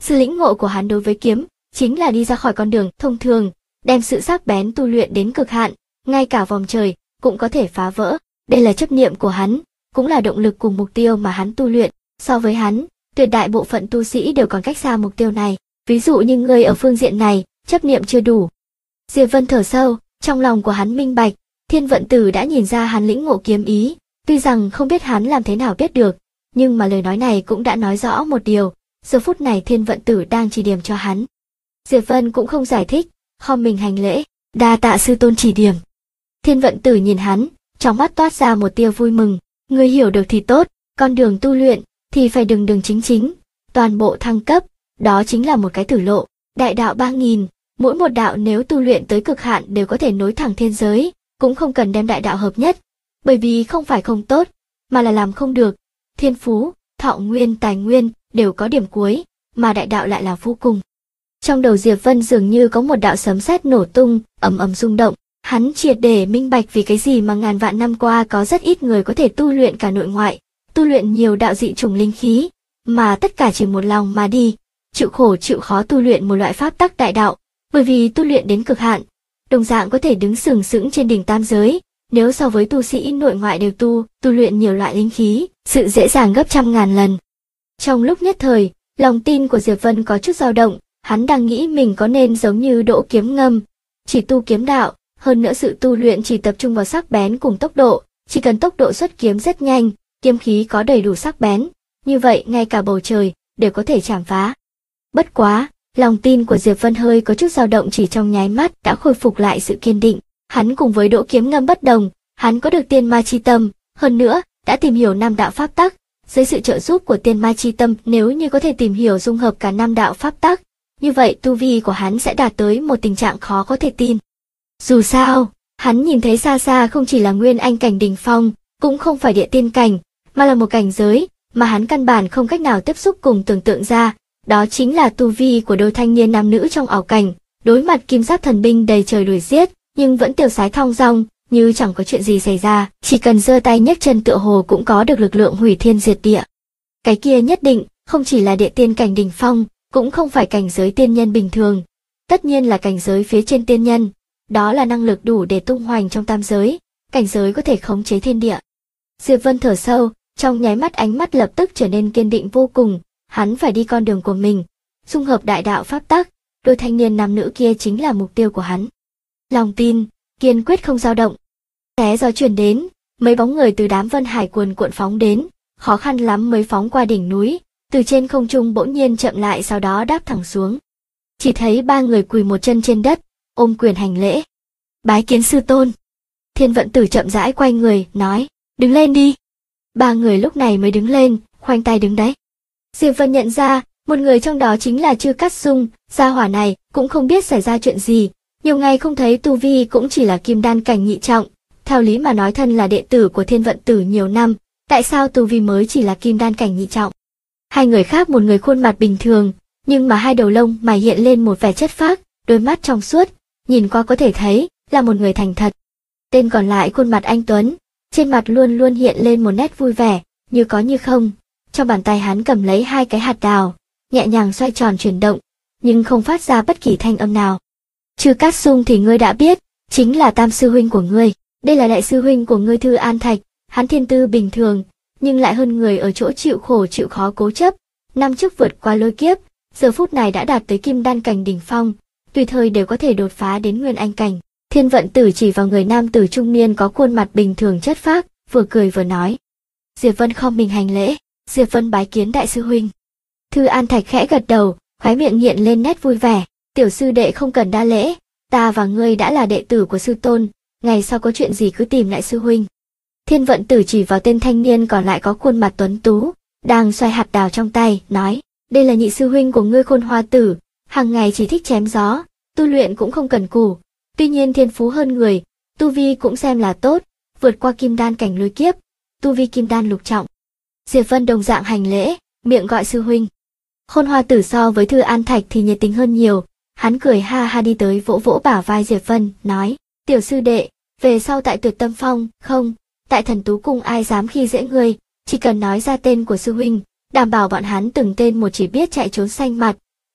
Sự lĩnh ngộ của hắn đối với kiếm chính là đi ra khỏi con đường thông thường, đem sự sắc bén tu luyện đến cực hạn, ngay cả vòng trời cũng có thể phá vỡ. Đây là chấp niệm của hắn, cũng là động lực cùng mục tiêu mà hắn tu luyện. So với hắn, tuyệt đại bộ phận tu sĩ đều còn cách xa mục tiêu này. Ví dụ như ngươi ở phương diện này, chấp niệm chưa đủ. Diệp Vân thở sâu, trong lòng của hắn minh bạch, Thiên Vận Tử đã nhìn ra hắn lĩnh ngộ kiếm ý, tuy rằng không biết hắn làm thế nào biết được, nhưng mà lời nói này cũng đã nói rõ một điều, giờ phút này Thiên Vận Tử đang chỉ điểm cho hắn. Diệp Vân cũng không giải thích, khom mình hành lễ, đa tạ sư tôn chỉ điểm. Thiên Vận Tử nhìn hắn, trong mắt toát ra một tia vui mừng, ngươi hiểu được thì tốt, con đường tu luyện thì phải đường chính, toàn bộ thăng cấp, đó chính là một cái tử lộ, đại đạo 3000, mỗi một đạo nếu tu luyện tới cực hạn đều có thể nối thẳng thiên giới, cũng không cần đem đại đạo hợp nhất, bởi vì không phải không tốt, mà là làm không được. Thiên phú, thọ nguyên, tài nguyên đều có điểm cuối, mà đại đạo lại là vô cùng. Trong đầu Diệp Vân dường như có một đạo sấm sét nổ tung, ầm ầm rung động, hắn triệt để minh bạch vì cái gì mà ngàn vạn năm qua có rất ít người có thể tu luyện cả nội ngoại, tu luyện nhiều đạo dị chủng linh khí, mà tất cả chỉ một lòng mà đi, chịu khổ chịu khó tu luyện một loại pháp tắc đại đạo, bởi vì tu luyện đến cực hạn, đồng dạng có thể đứng sừng sững trên đỉnh tam giới. Nếu so với tu sĩ nội ngoại đều tu luyện nhiều loại linh khí, sự dễ dàng gấp trăm ngàn lần. Trong lúc nhất thời, lòng tin của Diệp Vân có chút dao động, hắn đang nghĩ mình có nên giống như Đỗ Kiếm Ngâm, chỉ tu kiếm đạo, hơn nữa sự tu luyện chỉ tập trung vào sắc bén cùng tốc độ, chỉ cần tốc độ xuất kiếm rất nhanh, kiếm khí có đầy đủ sắc bén, như vậy ngay cả bầu trời đều có thể chảm phá. Bất quá, lòng tin của Diệp Vân hơi có chút dao động, chỉ trong nháy mắt đã khôi phục lại sự kiên định. Hắn cùng với Đỗ Kiếm Ngâm bất đồng, hắn có được tiên ma chi tâm, hơn nữa đã tìm hiểu năm đạo pháp tắc. Dưới sự trợ giúp của tiên ma chi tâm, nếu như có thể tìm hiểu dung hợp cả năm đạo pháp tắc, như vậy tu vi của hắn sẽ đạt tới một tình trạng khó có thể tin. Dù sao, hắn nhìn thấy xa xa không chỉ là nguyên anh cảnh đỉnh phong, cũng không phải địa tiên cảnh, mà là một cảnh giới mà hắn căn bản không cách nào tiếp xúc cùng tưởng tượng ra. Đó chính là tu vi của đôi thanh niên nam nữ trong ảo cảnh, đối mặt kim giáp thần binh đầy trời đuổi giết, nhưng vẫn tiêu sái thong dong, như chẳng có chuyện gì xảy ra, chỉ cần giơ tay nhấc chân tựa hồ cũng có được lực lượng hủy thiên diệt địa. Cái kia nhất định không chỉ là địa tiên cảnh đỉnh phong, cũng không phải cảnh giới tiên nhân bình thường, tất nhiên là cảnh giới phía trên tiên nhân, đó là năng lực đủ để tung hoành trong tam giới, cảnh giới có thể khống chế thiên địa. Diệp Vân thở sâu, trong nháy mắt ánh mắt lập tức trở nên kiên định vô cùng, hắn phải đi con đường của mình, dung hợp đại đạo pháp tắc, đôi thanh niên nam nữ kia chính là mục tiêu của hắn. Lòng tin, kiên quyết không dao động. Xé gió truyền đến, mấy bóng người từ đám vân hải cuồn cuộn phóng đến, khó khăn lắm mới phóng qua đỉnh núi, từ trên không trung bỗng nhiên chậm lại, sau đó đáp thẳng xuống. Chỉ thấy ba người quỳ một chân trên đất, ôm quyền hành lễ. Bái kiến sư tôn. Thiên Vận Tử chậm rãi quay người, nói, đứng lên đi. Ba người lúc này mới đứng lên, khoanh tay đứng đấy. Diệp Vân nhận ra, một người trong đó chính là Chư Cát Sung, gia hỏa này cũng không biết xảy ra chuyện gì, nhiều ngày không thấy tu vi cũng chỉ là kim đan cảnh nhị trọng, theo lý mà nói thân là đệ tử của Thiên Vận Tử nhiều năm, tại sao tu vi mới chỉ là kim đan cảnh nhị trọng? Hai người khác, một người khuôn mặt bình thường, nhưng mà hai đầu lông mày hiện lên một vẻ chất phác, đôi mắt trong suốt, nhìn qua có thể thấy là một người thành thật. Tên còn lại khuôn mặt anh tuấn, trên mặt luôn luôn hiện lên một nét vui vẻ, như có như không. Trong bàn tay hắn cầm lấy hai cái hạt đào, nhẹ nhàng xoay tròn chuyển động, nhưng không phát ra bất kỳ thanh âm nào. Chư Cát Sung thì ngươi đã biết, chính là tam sư huynh của ngươi, đây là đại sư huynh của ngươi Thư An Thạch, hắn thiên tư bình thường, nhưng lại hơn người ở chỗ chịu khổ chịu khó cố chấp, năm trước vượt qua lôi kiếp, giờ phút này đã đạt tới kim đan cảnh đỉnh phong, tùy thời đều có thể đột phá đến nguyên anh cảnh. Thiên Vận Tử chỉ vào người nam tử trung niên có khuôn mặt bình thường chất phác, vừa cười vừa nói. Diệp Vân khom mình hành lễ, Diệp Vân bái kiến đại sư huynh. Thư An Thạch khẽ gật đầu, khóe miệng hiện lên nét vui vẻ, tiểu sư đệ không cần đa lễ, ta và ngươi đã là đệ tử của sư tôn, ngày sau có chuyện gì cứ tìm lại sư huynh. Thiên Vận Tử chỉ vào tên thanh niên còn lại có khuôn mặt tuấn tú, đang xoay hạt đào trong tay, nói, đây là nhị sư huynh của ngươi Khôn Hoa Tử, hàng ngày chỉ thích chém gió, tu luyện cũng không cần cù, tuy nhiên thiên phú hơn người, tu vi cũng xem là tốt, vượt qua kim đan cảnh lôi kiếp, tu vi kim đan lục trọng. Diệp Vân đồng dạng hành lễ, miệng gọi sư huynh. Khôn Hoa Tử so với Thư An Thạch thì nhiệt tình hơn nhiều, hắn cười ha ha đi tới vỗ vỗ bả vai Diệp Vân, nói, tiểu sư đệ, về sau tại Tuyệt Tâm Phong, không, tại Thần Tú Cung ai dám khi dễ ngươi, chỉ cần nói ra tên của sư huynh, đảm bảo bọn hắn từng tên một chỉ biết chạy trốn xanh mặt,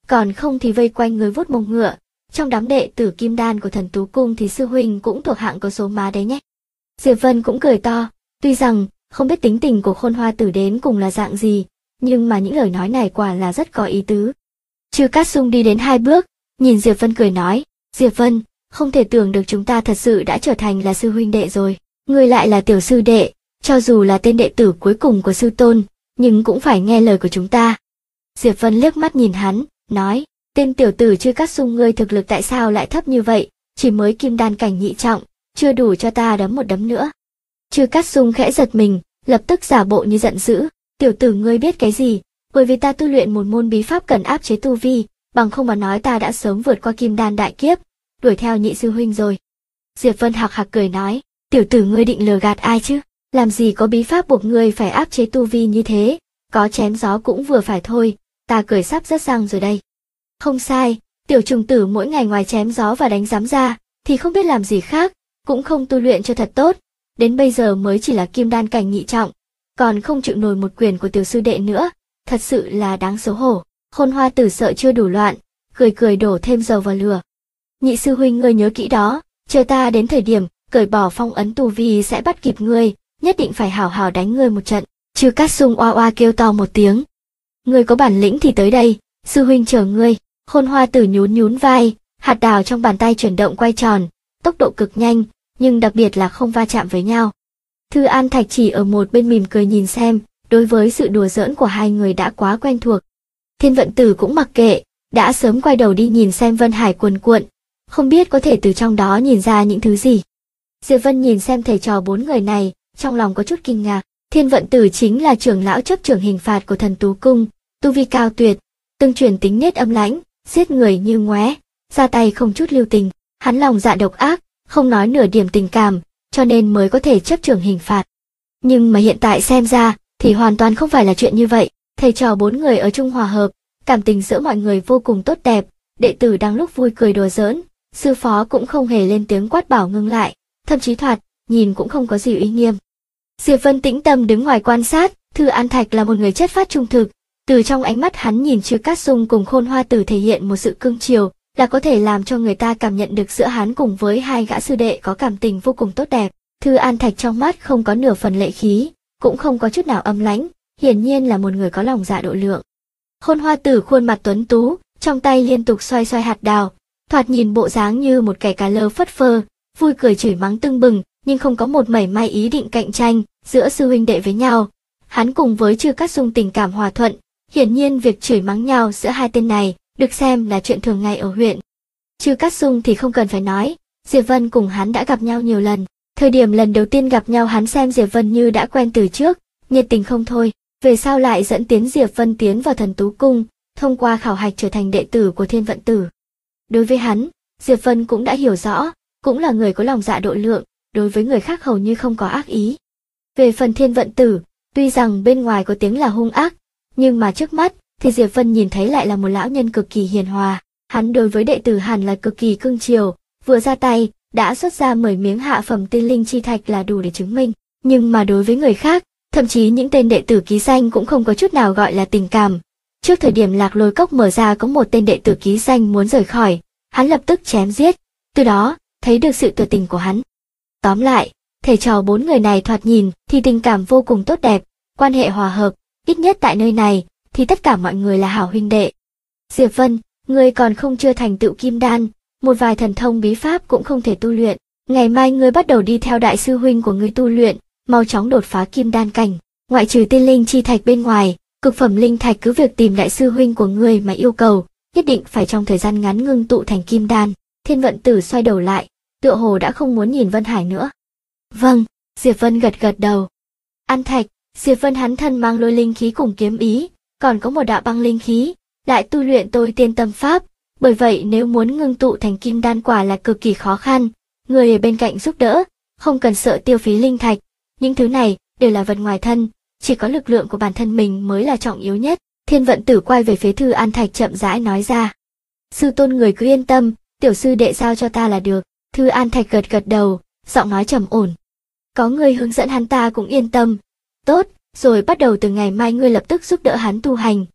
còn không thì vây quanh người vuốt mông ngựa. Trong đám đệ tử kim đan của Thần Tú Cung thì sư huynh cũng thuộc hạng có số má đấy nhé. Diệp Vân cũng cười to, tuy rằng không biết tính tình của Khôn Hoa Tử đến cùng là dạng gì, nhưng mà những lời nói này quả là rất có ý tứ. Chư Cát Sung đi đến 2 bước, nhìn Diệp Vân cười nói, Diệp Vân, không thể tưởng được chúng ta thật sự đã trở thành là sư huynh đệ rồi. Ngươi lại là tiểu sư đệ, cho dù là tên đệ tử cuối cùng của sư tôn, nhưng cũng phải nghe lời của chúng ta. Diệp Vân liếc mắt nhìn hắn, nói, tên tiểu tử Chư Cát Sung ngươi thực lực tại sao lại thấp như vậy, chỉ mới kim đan cảnh nhị trọng, chưa đủ cho ta đấm một đấm nữa. Chư Cát Sung khẽ giật mình, lập tức giả bộ như giận dữ, tiểu tử ngươi biết cái gì, bởi vì ta tu luyện một môn bí pháp cần áp chế tu vi, bằng không mà nói ta đã sớm vượt qua kim đan đại kiếp, đuổi theo nhị sư huynh rồi. Diệp Vân hạc hạc cười nói, tiểu tử ngươi định lừa gạt ai chứ, làm gì có bí pháp buộc ngươi phải áp chế tu vi như thế, có chém gió cũng vừa phải thôi, ta cười sắp rớt răng rồi đây. Không sai, tiểu trùng tử mỗi ngày ngoài chém gió và đánh giám ra, thì không biết làm gì khác, cũng không tu luyện cho thật tốt, đến bây giờ mới chỉ là kim đan cảnh nhị trọng, còn không chịu nổi một quyền của tiểu sư đệ nữa, thật sự là đáng xấu hổ. Khôn Hoa Tử sợ chưa đủ loạn, cười cười đổ thêm dầu vào lửa. Nhị sư huynh ngươi nhớ kỹ đó, chờ ta đến thời điểm cởi bỏ phong ấn tu vi sẽ bắt kịp ngươi, nhất định phải hảo hảo đánh ngươi một trận. Chư Cát Sung oa oa kêu to một tiếng. Ngươi có bản lĩnh thì tới đây, sư huynh chờ ngươi. Khôn Hoa Tử nhún nhún vai, hạt đào trong bàn tay chuyển động quay tròn, tốc độ cực nhanh, nhưng đặc biệt là không va chạm với nhau. Thư An Thạch chỉ ở một bên mỉm cười nhìn xem, đối với sự đùa giỡn của hai người đã quá quen thuộc. Thiên Vận Tử cũng mặc kệ, đã sớm quay đầu đi nhìn xem Vân Hải cuồn cuộn, không biết có thể từ trong đó nhìn ra những thứ gì. Diệp Vân nhìn xem thầy trò 4 người này, trong lòng có chút kinh ngạc. Thiên Vận Tử chính là trưởng lão chấp trưởng hình phạt của Thần Tú Cung, tu vi cao tuyệt, tương truyền tính nết âm lãnh, giết người như ngoé, ra tay không chút lưu tình. Hắn lòng dạ độc ác, không nói nửa điểm tình cảm, cho nên mới có thể chấp trưởng hình phạt. Nhưng mà hiện tại xem ra, thì hoàn toàn không phải là chuyện như vậy. Thầy trò 4 người ở chung hòa hợp, cảm tình giữa mọi người vô cùng tốt đẹp, đệ tử đang lúc vui cười đùa giỡn, sư phó cũng không hề lên tiếng quát bảo ngưng lại, thậm chí thoạt nhìn cũng không có gì uy nghiêm. Diệp Vân tĩnh tâm đứng ngoài quan sát, Thư An Thạch là một người chất phát trung thực, từ trong ánh mắt hắn nhìn Chư Cát Sung cùng Khôn Hoa Tử thể hiện một sự cương chiều, là có thể làm cho người ta cảm nhận được giữa hắn cùng với hai gã sư đệ có cảm tình vô cùng tốt đẹp. Thư An Thạch trong mắt không có nửa phần lệ khí, cũng không có chút nào âm lãnh, hiển nhiên là một người có lòng dạ độ lượng. Khôn Hoa Tử khuôn mặt tuấn tú, trong tay liên tục xoay xoay hạt đào, thoạt nhìn bộ dáng như một kẻ cá lơ phất phơ, vui cười chửi mắng tưng bừng, nhưng không có một mảy may ý định cạnh tranh giữa sư huynh đệ với nhau. Hắn cùng với Chư Cát Sung tình cảm hòa thuận, hiển nhiên việc chửi mắng nhau giữa hai tên này được xem là chuyện thường ngày ở huyện. Chư Cát Sung thì không cần phải nói, Diệp Vân cùng hắn đã gặp nhau nhiều lần. Thời điểm lần đầu tiên gặp nhau hắn xem Diệp Vân như đã quen từ trước, nhiệt tình không thôi. Về sau lại dẫn tiến Diệp Vân tiến vào Thần Tú Cung, thông qua khảo hạch trở thành đệ tử của Thiên Vận Tử. Đối với hắn, Diệp Vân cũng đã hiểu rõ, cũng là người có lòng dạ độ lượng, đối với người khác hầu như không có ác ý. Về phần Thiên Vận Tử, tuy rằng bên ngoài có tiếng là hung ác, nhưng mà trước mắt thì Diệp Vân nhìn thấy lại là một lão nhân cực kỳ hiền hòa. Hắn đối với đệ tử hẳn là cực kỳ cưng chiều, vừa ra tay đã xuất ra 10 miếng hạ phẩm tiên linh chi thạch là đủ để chứng minh. Nhưng mà đối với người khác, thậm chí những tên đệ tử ký danh cũng không có chút nào gọi là tình cảm. Trước thời điểm Lạc Lôi Cốc mở ra có một tên đệ tử ký danh muốn rời khỏi, hắn lập tức chém giết, từ đó thấy được sự tuyệt tình của hắn. Tóm lại, thầy trò 4 người này thoạt nhìn thì tình cảm vô cùng tốt đẹp, quan hệ hòa hợp, ít nhất tại nơi này thì tất cả mọi người là hảo huynh đệ. Diệp Vân, ngươi còn không chưa thành tựu kim đan, một vài thần thông bí pháp cũng không thể tu luyện, ngày mai ngươi bắt đầu đi theo đại sư huynh của ngươi tu luyện, mau chóng đột phá kim đan cảnh. Ngoại trừ tiên linh chi thạch bên ngoài, cực phẩm linh thạch cứ việc tìm đại sư huynh của ngươi mà yêu cầu, nhất định phải trong thời gian ngắn ngưng tụ thành kim đan. Thiên Vận Tử xoay đầu lại, tựa hồ đã không muốn nhìn Vân Hải nữa. Vâng, Diệp Vân gật gật đầu. An Thạch, Diệp Vân hắn thân mang lôi linh khí cùng kiếm ý, còn có một đạo băng linh khí, lại tu luyện tôi tiên tâm pháp, bởi vậy nếu muốn ngưng tụ thành kim đan quả là cực kỳ khó khăn, người ở bên cạnh giúp đỡ, không cần sợ tiêu phí linh thạch, những thứ này đều là vật ngoài thân, chỉ có lực lượng của bản thân mình mới là trọng yếu nhất. Thiên Vận Tử quay về phía Thư An Thạch chậm rãi nói ra. Sư tôn người cứ yên tâm, tiểu sư đệ giao cho ta là được. Thư An Thạch gật gật đầu, giọng nói trầm ổn. Có người hướng dẫn hắn ta cũng yên tâm. Tốt, rồi bắt đầu từ ngày mai ngươi lập tức giúp đỡ hắn tu hành.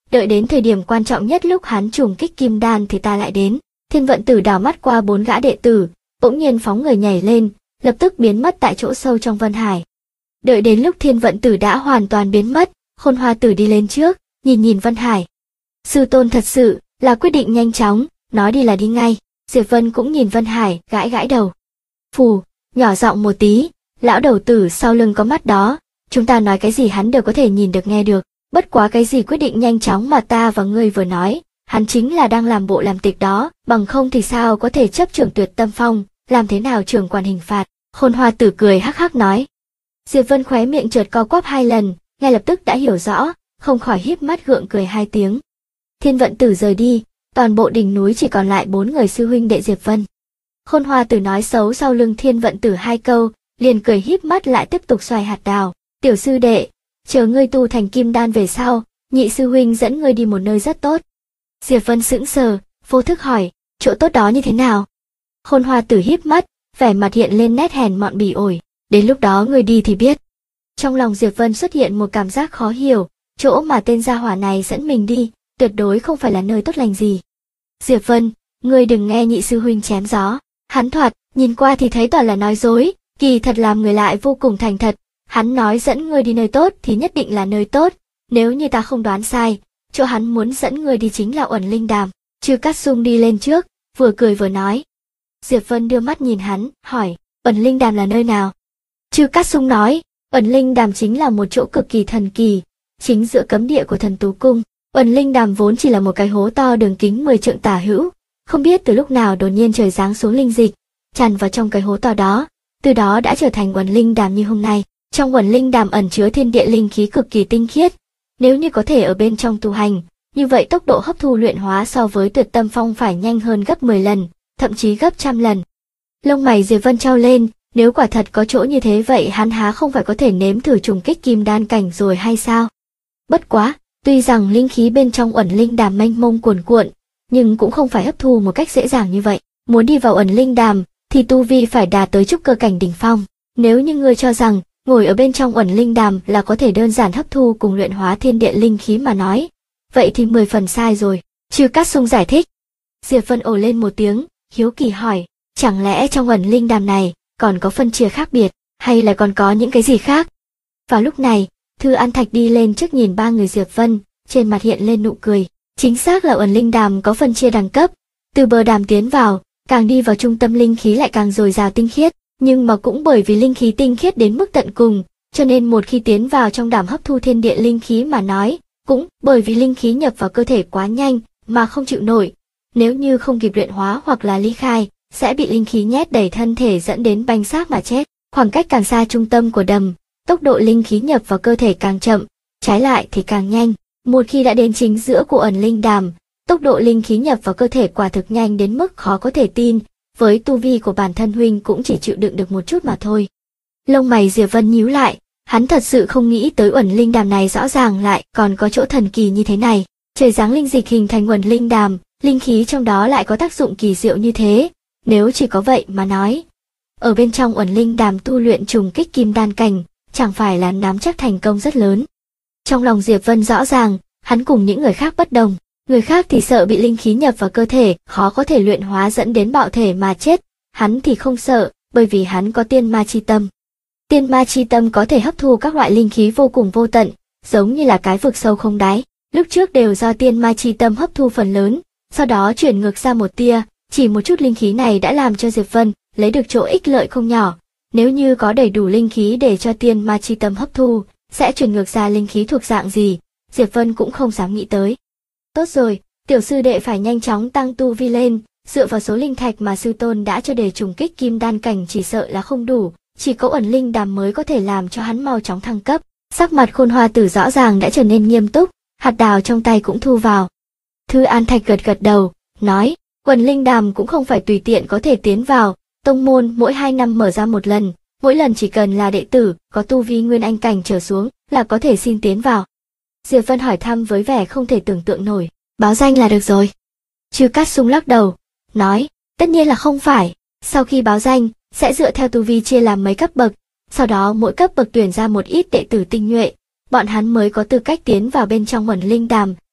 đợi đến thời điểm quan trọng nhất lúc hắn trùng kích kim đan thì ta lại đến. Thiên Vận Tử đảo mắt qua 4 gã đệ tử, bỗng nhiên phóng người nhảy lên, lập tức biến mất tại chỗ sâu trong Vân Hải. Đợi đến lúc Thiên Vận Tử đã hoàn toàn biến mất, Khôn Hoa Tử đi lên trước, nhìn Vân Hải. Sư tôn thật sự là quyết định nhanh chóng, nói đi là đi ngay. Diệp Vân cũng nhìn Vân Hải, gãi gãi đầu. Phù, nhỏ giọng một tí, lão đầu tử sau lưng có mắt đó, chúng ta nói cái gì hắn đều có thể nhìn được nghe được. Bất quá cái gì quyết định nhanh chóng mà ta và ngươi vừa nói, hắn chính là đang làm bộ làm tịch đó, bằng không thì sao có thể chấp trưởng Tuyệt Tâm Phong, làm thế nào trưởng quản hình phạt. Khôn Hoa Tử cười hắc hắc nói. Diệp Vân khóe miệng chợt co quắp 2 lần, ngay lập tức đã hiểu rõ, không khỏi híp mắt gượng cười 2 tiếng. Thiên Vận Tử rời đi, toàn bộ đỉnh núi chỉ còn lại 4 người sư huynh đệ Diệp Vân. Khôn Hoa Tử nói xấu sau lưng Thiên Vận Tử 2 câu, liền cười híp mắt lại tiếp tục xoài hạt đào. Tiểu sư đệ, chờ ngươi tu thành kim đan về sau, nhị sư huynh dẫn ngươi đi một nơi rất tốt. Diệp Vân sững sờ, vô thức hỏi, chỗ tốt đó như thế nào? Khôn Hoa Tử híp mắt, vẻ mặt hiện lên nét hèn mọn bỉ ổi, đến lúc đó ngươi đi thì biết. Trong lòng Diệp Vân xuất hiện một cảm giác khó hiểu, chỗ mà tên gia hỏa này dẫn mình đi, tuyệt đối không phải là nơi tốt lành gì. Diệp Vân, ngươi đừng nghe nhị sư huynh chém gió, hắn thoạt, nhìn qua thì thấy toàn là nói dối, kỳ thật làm người lại vô cùng thành thật. Hắn nói dẫn ngươi đi nơi tốt thì nhất định là nơi tốt, nếu như ta không đoán sai, chỗ hắn muốn dẫn ngươi đi chính là Uẩn Linh Đàm. Chư Cát Sung đi lên trước, vừa cười vừa nói. Diệp Vân đưa mắt nhìn hắn, hỏi, Uẩn Linh Đàm là nơi nào? Chư Cát Sung nói, Uẩn Linh Đàm chính là một chỗ cực kỳ thần kỳ, chính giữa cấm địa của Thần Tú Cung. Uẩn Linh Đàm vốn chỉ là một cái hố to đường kính 10 trượng tả hữu, không biết từ lúc nào đột nhiên trời giáng xuống linh dịch, tràn vào trong cái hố to đó, từ đó đã trở thành Uẩn Linh Đàm như hôm nay. Trong Uẩn Linh Đàm ẩn chứa thiên địa linh khí cực kỳ tinh khiết, nếu như có thể ở bên trong tu hành, như vậy tốc độ hấp thu luyện hóa so với Tuyệt Tâm Phong phải nhanh hơn gấp 10 lần, thậm chí gấp 100 lần. Lông mày Diệp Vân trao lên, nếu quả thật có chỗ như thế vậy hắn há không phải có thể nếm thử trùng kích kim đan cảnh rồi hay sao? Bất quá, tuy rằng linh khí bên trong Uẩn Linh Đàm mênh mông cuồn cuộn, nhưng cũng không phải hấp thu một cách dễ dàng như vậy. Muốn đi vào Uẩn Linh Đàm thì tu vi phải đạt tới trúc cơ cảnh đỉnh phong. Nếu như ngươi cho rằng ngồi ở bên trong Uẩn Linh Đàm là có thể đơn giản hấp thu cùng luyện hóa thiên địa linh khí mà nói, vậy thì 10 phần sai rồi. Chư Cát Sung giải thích. Diệp Vân ồ lên một tiếng, hiếu kỳ hỏi, chẳng lẽ trong Uẩn Linh Đàm này còn có phân chia khác biệt, hay là còn có những cái gì khác? Vào lúc này, Thư An Thạch đi lên trước nhìn 3 người Diệp Vân, trên mặt hiện lên nụ cười. Chính xác là Uẩn Linh Đàm có phân chia đẳng cấp, từ bờ đàm tiến vào, càng đi vào trung tâm linh khí lại càng dồi dào tinh khiết. Nhưng mà cũng bởi vì linh khí tinh khiết đến mức tận cùng, cho nên một khi tiến vào trong đàm hấp thu thiên địa linh khí mà nói, cũng bởi vì linh khí nhập vào cơ thể quá nhanh mà không chịu nổi. Nếu như không kịp luyện hóa hoặc là ly khai, sẽ bị linh khí nhét đầy thân thể dẫn đến banh xác mà chết. Khoảng cách càng xa trung tâm của đầm, tốc độ linh khí nhập vào cơ thể càng chậm, trái lại thì càng nhanh. Một khi đã đến chính giữa của Uẩn Linh Đàm, tốc độ linh khí nhập vào cơ thể quả thực nhanh đến mức khó có thể tin. Với tu vi của bản thân huynh cũng chỉ chịu đựng được một chút mà thôi. Lông mày Diệp Vân nhíu lại, hắn thật sự không nghĩ tới Uẩn Linh Đàm này rõ ràng lại còn có chỗ thần kỳ như thế này. Trời giáng linh dịch hình thành Uẩn Linh Đàm, linh khí trong đó lại có tác dụng kỳ diệu như thế. Nếu chỉ có vậy mà nói, ở bên trong Uẩn Linh Đàm tu luyện trùng kích kim đan cảnh, chẳng phải là nắm chắc thành công rất lớn. Trong lòng Diệp Vân rõ ràng, hắn cùng những người khác bất đồng. Người khác thì sợ bị linh khí nhập vào cơ thể, khó có thể luyện hóa dẫn đến bạo thể mà chết. Hắn thì không sợ, bởi vì hắn có tiên ma chi tâm. Tiên ma chi tâm có thể hấp thu các loại linh khí vô cùng vô tận, giống như là cái vực sâu không đáy. Lúc trước đều do tiên ma chi tâm hấp thu phần lớn, sau đó chuyển ngược ra một tia, chỉ một chút linh khí này đã làm cho Diệp Vân lấy được chỗ ích lợi không nhỏ. Nếu như có đầy đủ linh khí để cho tiên ma chi tâm hấp thu, sẽ chuyển ngược ra linh khí thuộc dạng gì, Diệp Vân cũng không dám nghĩ tới. Tốt rồi, tiểu sư đệ phải nhanh chóng tăng tu vi lên, dựa vào số linh thạch mà sư tôn đã cho để trùng kích kim đan cảnh chỉ sợ là không đủ, chỉ có Uẩn Linh Đàm mới có thể làm cho hắn mau chóng thăng cấp. Sắc mặt Khôn Hoa Tử rõ ràng đã trở nên nghiêm túc, hạt đào trong tay cũng thu vào. Thư An Thạch gật gật đầu, nói, Uẩn Linh Đàm cũng không phải tùy tiện có thể tiến vào, tông môn mỗi 2 năm mở ra một lần, mỗi lần chỉ cần là đệ tử có tu vi nguyên anh cảnh trở xuống là có thể xin tiến vào. Diệp Vân hỏi thăm với vẻ không thể tưởng tượng nổi, báo danh là được rồi. Chư Cát Sung lắc đầu, nói, tất nhiên là không phải, sau khi báo danh, sẽ dựa theo tu vi chia làm mấy cấp bậc, sau đó mỗi cấp bậc tuyển ra một ít đệ tử tinh nhuệ, bọn hắn mới có tư cách tiến vào bên trong Uẩn Linh Đàm,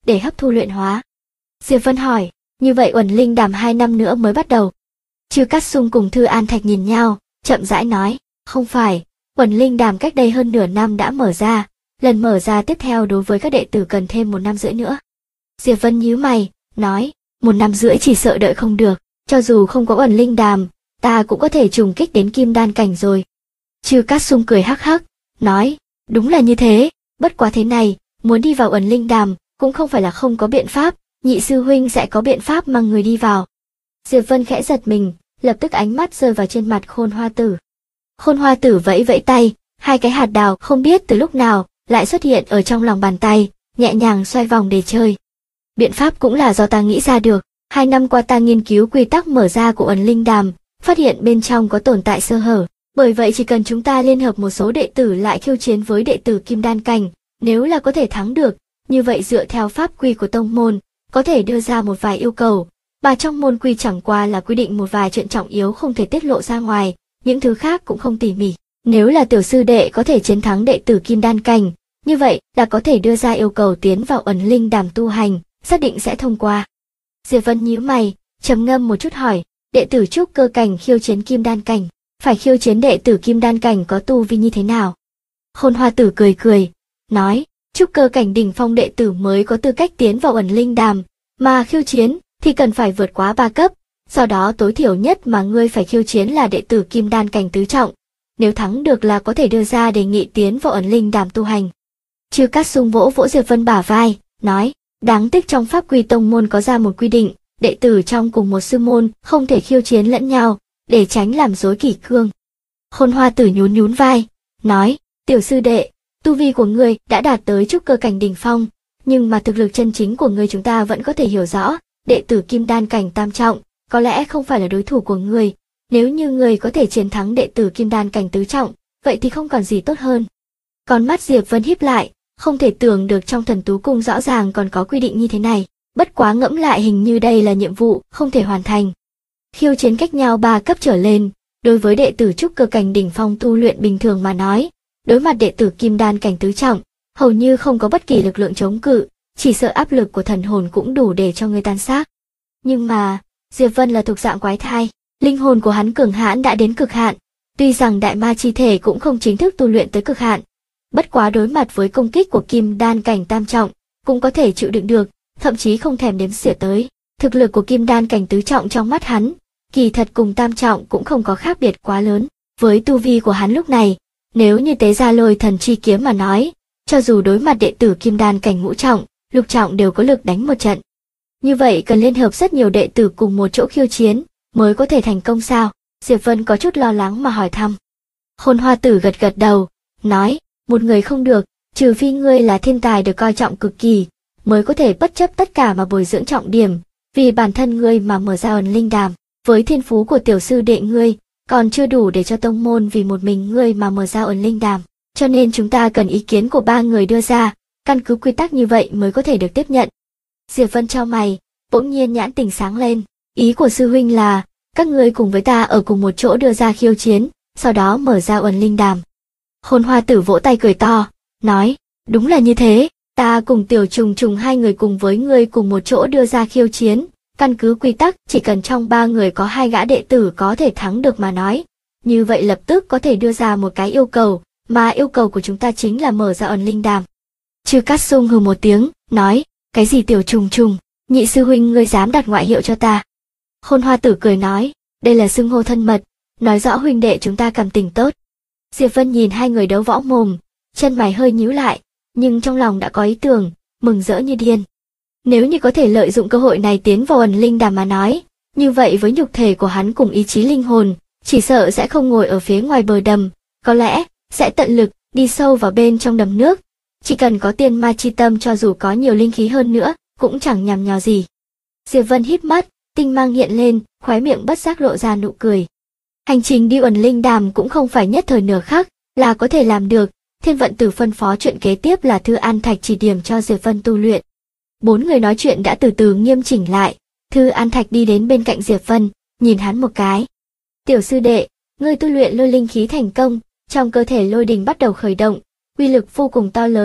để hấp thu luyện hóa. Diệp Vân hỏi, như vậy Uẩn Linh Đàm 2 năm nữa mới bắt đầu. Chư Cát Sung cùng Thư An Thạch nhìn nhau, chậm rãi nói, không phải, Uẩn Linh Đàm cách đây hơn nửa năm đã mở ra, lần mở ra tiếp theo đối với các đệ tử cần thêm 1 năm rưỡi nữa. Diệp Vân nhíu mày, nói, 1 năm rưỡi chỉ sợ đợi không được, cho dù không có Uẩn Linh Đàm, ta cũng có thể trùng kích đến Kim Đan cảnh rồi. Chư Cát Sung cười hắc hắc, nói, đúng là như thế, bất quá thế này, muốn đi vào Uẩn Linh Đàm cũng không phải là không có biện pháp, nhị sư huynh sẽ có biện pháp mang người đi vào. Diệp Vân khẽ giật mình, lập tức ánh mắt rơi vào trên mặt Khôn Hoa Tử. Khôn Hoa Tử vẫy vẫy tay, 2 cái hạt đào không biết từ lúc nào lại xuất hiện ở trong lòng bàn tay, nhẹ nhàng xoay vòng để chơi. Biện pháp cũng là do ta nghĩ ra được, 2 năm qua ta nghiên cứu quy tắc mở ra của Uẩn Linh Đàm, phát hiện bên trong có tồn tại sơ hở. Bởi vậy chỉ cần chúng ta liên hợp một số đệ tử lại khiêu chiến với đệ tử Kim Đan cảnh, nếu là có thể thắng được, như vậy dựa theo pháp quy của tông môn, có thể đưa ra một vài yêu cầu, mà trong môn quy chẳng qua là quy định một vài chuyện trọng yếu không thể tiết lộ ra ngoài, những thứ khác cũng không tỉ mỉ. Nếu là tiểu sư đệ có thể chiến thắng đệ tử Kim Đan cảnh, như vậy là có thể đưa ra yêu cầu tiến vào Uẩn Linh Đàm tu hành, xác định sẽ thông qua. Diệp Vân nhíu mày, trầm ngâm một chút hỏi, đệ tử trúc cơ cảnh khiêu chiến Kim Đan cảnh, phải khiêu chiến đệ tử Kim Đan cảnh có tu vi như thế nào? Khôn Hoa Tử cười cười, nói, trúc cơ cảnh đỉnh phong đệ tử mới có tư cách tiến vào Uẩn Linh Đàm, mà khiêu chiến thì cần phải vượt quá 3 cấp, sau đó tối thiểu nhất mà ngươi phải khiêu chiến là đệ tử Kim Đan cảnh tứ trọng. Nếu thắng được là có thể đưa ra đề nghị tiến vào Uẩn Linh Đàm tu hành. Chư Cát Sung vỗ vỗ Diệp Vân bả vai, nói, đáng tiếc trong pháp quy tông môn có ra một quy định, đệ tử trong cùng một sư môn không thể khiêu chiến lẫn nhau, để tránh làm rối kỷ cương. Khôn Hoa Tử nhún nhún vai, nói, tiểu sư đệ, tu vi của ngươi đã đạt tới trúc cơ cảnh đỉnh phong, nhưng mà thực lực chân chính của ngươi chúng ta vẫn có thể hiểu rõ, đệ tử Kim Đan cảnh tam trọng, có lẽ không phải là đối thủ của ngươi. Nếu như ngươi có thể chiến thắng đệ tử Kim Đan cảnh tứ trọng, vậy thì không còn gì tốt hơn. Con mắt Diệp Vân híp lại, không thể tưởng được trong Thần Tú Cung rõ ràng còn có quy định như thế này, bất quá ngẫm lại hình như đây là nhiệm vụ không thể hoàn thành. Khiêu chiến cách nhau 3 cấp trở lên, đối với đệ tử trúc cơ cảnh đỉnh phong tu luyện bình thường mà nói, đối mặt đệ tử Kim Đan cảnh tứ trọng, hầu như không có bất kỳ lực lượng chống cự, chỉ sợ áp lực của thần hồn cũng đủ để cho người tan xác. Nhưng mà, Diệp Vân là thuộc dạng quái thai, linh hồn của hắn cường hãn đã đến cực hạn, tuy rằng đại ma chi thể cũng không chính thức tu luyện tới cực hạn, bất quá đối mặt với công kích của Kim Đan cảnh tam trọng, cũng có thể chịu đựng được, thậm chí không thèm đếm xỉa tới. Thực lực của Kim Đan cảnh tứ trọng trong mắt hắn, kỳ thật cùng tam trọng cũng không có khác biệt quá lớn. Với tu vi của hắn lúc này, nếu như tế ra Lôi Thần Chi Kiếm mà nói, cho dù đối mặt đệ tử Kim Đan cảnh ngũ trọng, lục trọng đều có lực đánh một trận. Như vậy cần liên hợp rất nhiều đệ tử cùng một chỗ khiêu chiến, mới có thể thành công sao? Diệp Vân có chút lo lắng mà hỏi thăm. Khôn Hoa Tử gật gật đầu, nói, một người không được, trừ phi ngươi là thiên tài được coi trọng cực kỳ, mới có thể bất chấp tất cả mà bồi dưỡng trọng điểm, vì bản thân ngươi mà mở ra Uẩn Linh Đàm. Với thiên phú của tiểu sư đệ ngươi, còn chưa đủ để cho tông môn vì một mình ngươi mà mở ra Uẩn Linh Đàm, cho nên chúng ta cần ý kiến của 3 người đưa ra, căn cứ quy tắc như vậy mới có thể được tiếp nhận. Diệp Vân chau mày, bỗng nhiên nhãn tình sáng lên, ý của sư huynh là, các ngươi cùng với ta ở cùng một chỗ đưa ra khiêu chiến, sau đó mở ra Uẩn Linh Đàm. Khôn Hoa Tử vỗ tay cười to, nói, đúng là như thế, ta cùng Tiểu Trùng Trùng 2 người cùng với ngươi cùng một chỗ đưa ra khiêu chiến, căn cứ quy tắc chỉ cần trong 3 người có 2 gã đệ tử có thể thắng được mà nói, như vậy lập tức có thể đưa ra một cái yêu cầu, mà yêu cầu của chúng ta chính là mở ra Uẩn Linh Đàm. Chư Cát Sung hừ một tiếng, nói, cái gì Tiểu Trùng Trùng, nhị sư huynh ngươi dám đặt ngoại hiệu cho ta. Khôn Hoa Tử cười nói, đây là xưng hô thân mật, nói rõ huynh đệ chúng ta cảm tình tốt. Diệp Vân nhìn 2 người đấu võ mồm, chân mày hơi nhíu lại, nhưng trong lòng đã có ý tưởng, mừng rỡ như điên. Nếu như có thể lợi dụng cơ hội này tiến vào Uẩn Linh Đàm mà nói, như vậy với nhục thể của hắn cùng ý chí linh hồn, chỉ sợ sẽ không ngồi ở phía ngoài bờ đầm, có lẽ sẽ tận lực đi sâu vào bên trong đầm nước. Chỉ cần có tiên ma chi tâm cho dù có nhiều linh khí hơn nữa, cũng chẳng nhằm nhò gì. Diệp Vân híp mắt, tinh mang hiện lên, khóe miệng bất giác lộ ra nụ cười. Hành trình đi Uẩn Linh Đàm cũng không phải nhất thời nửa khắc là có thể làm được. Thiên Vận Tử phân phó chuyện kế tiếp là Thư An Thạch chỉ điểm cho Diệp Vân tu luyện. 4 người nói chuyện đã từ từ nghiêm chỉnh lại. Thư An Thạch đi đến bên cạnh Diệp Vân, nhìn hắn một cái. Tiểu sư đệ, ngươi tu luyện lôi linh khí thành công, trong cơ thể lôi đình bắt đầu khởi động, uy lực vô cùng to lớn.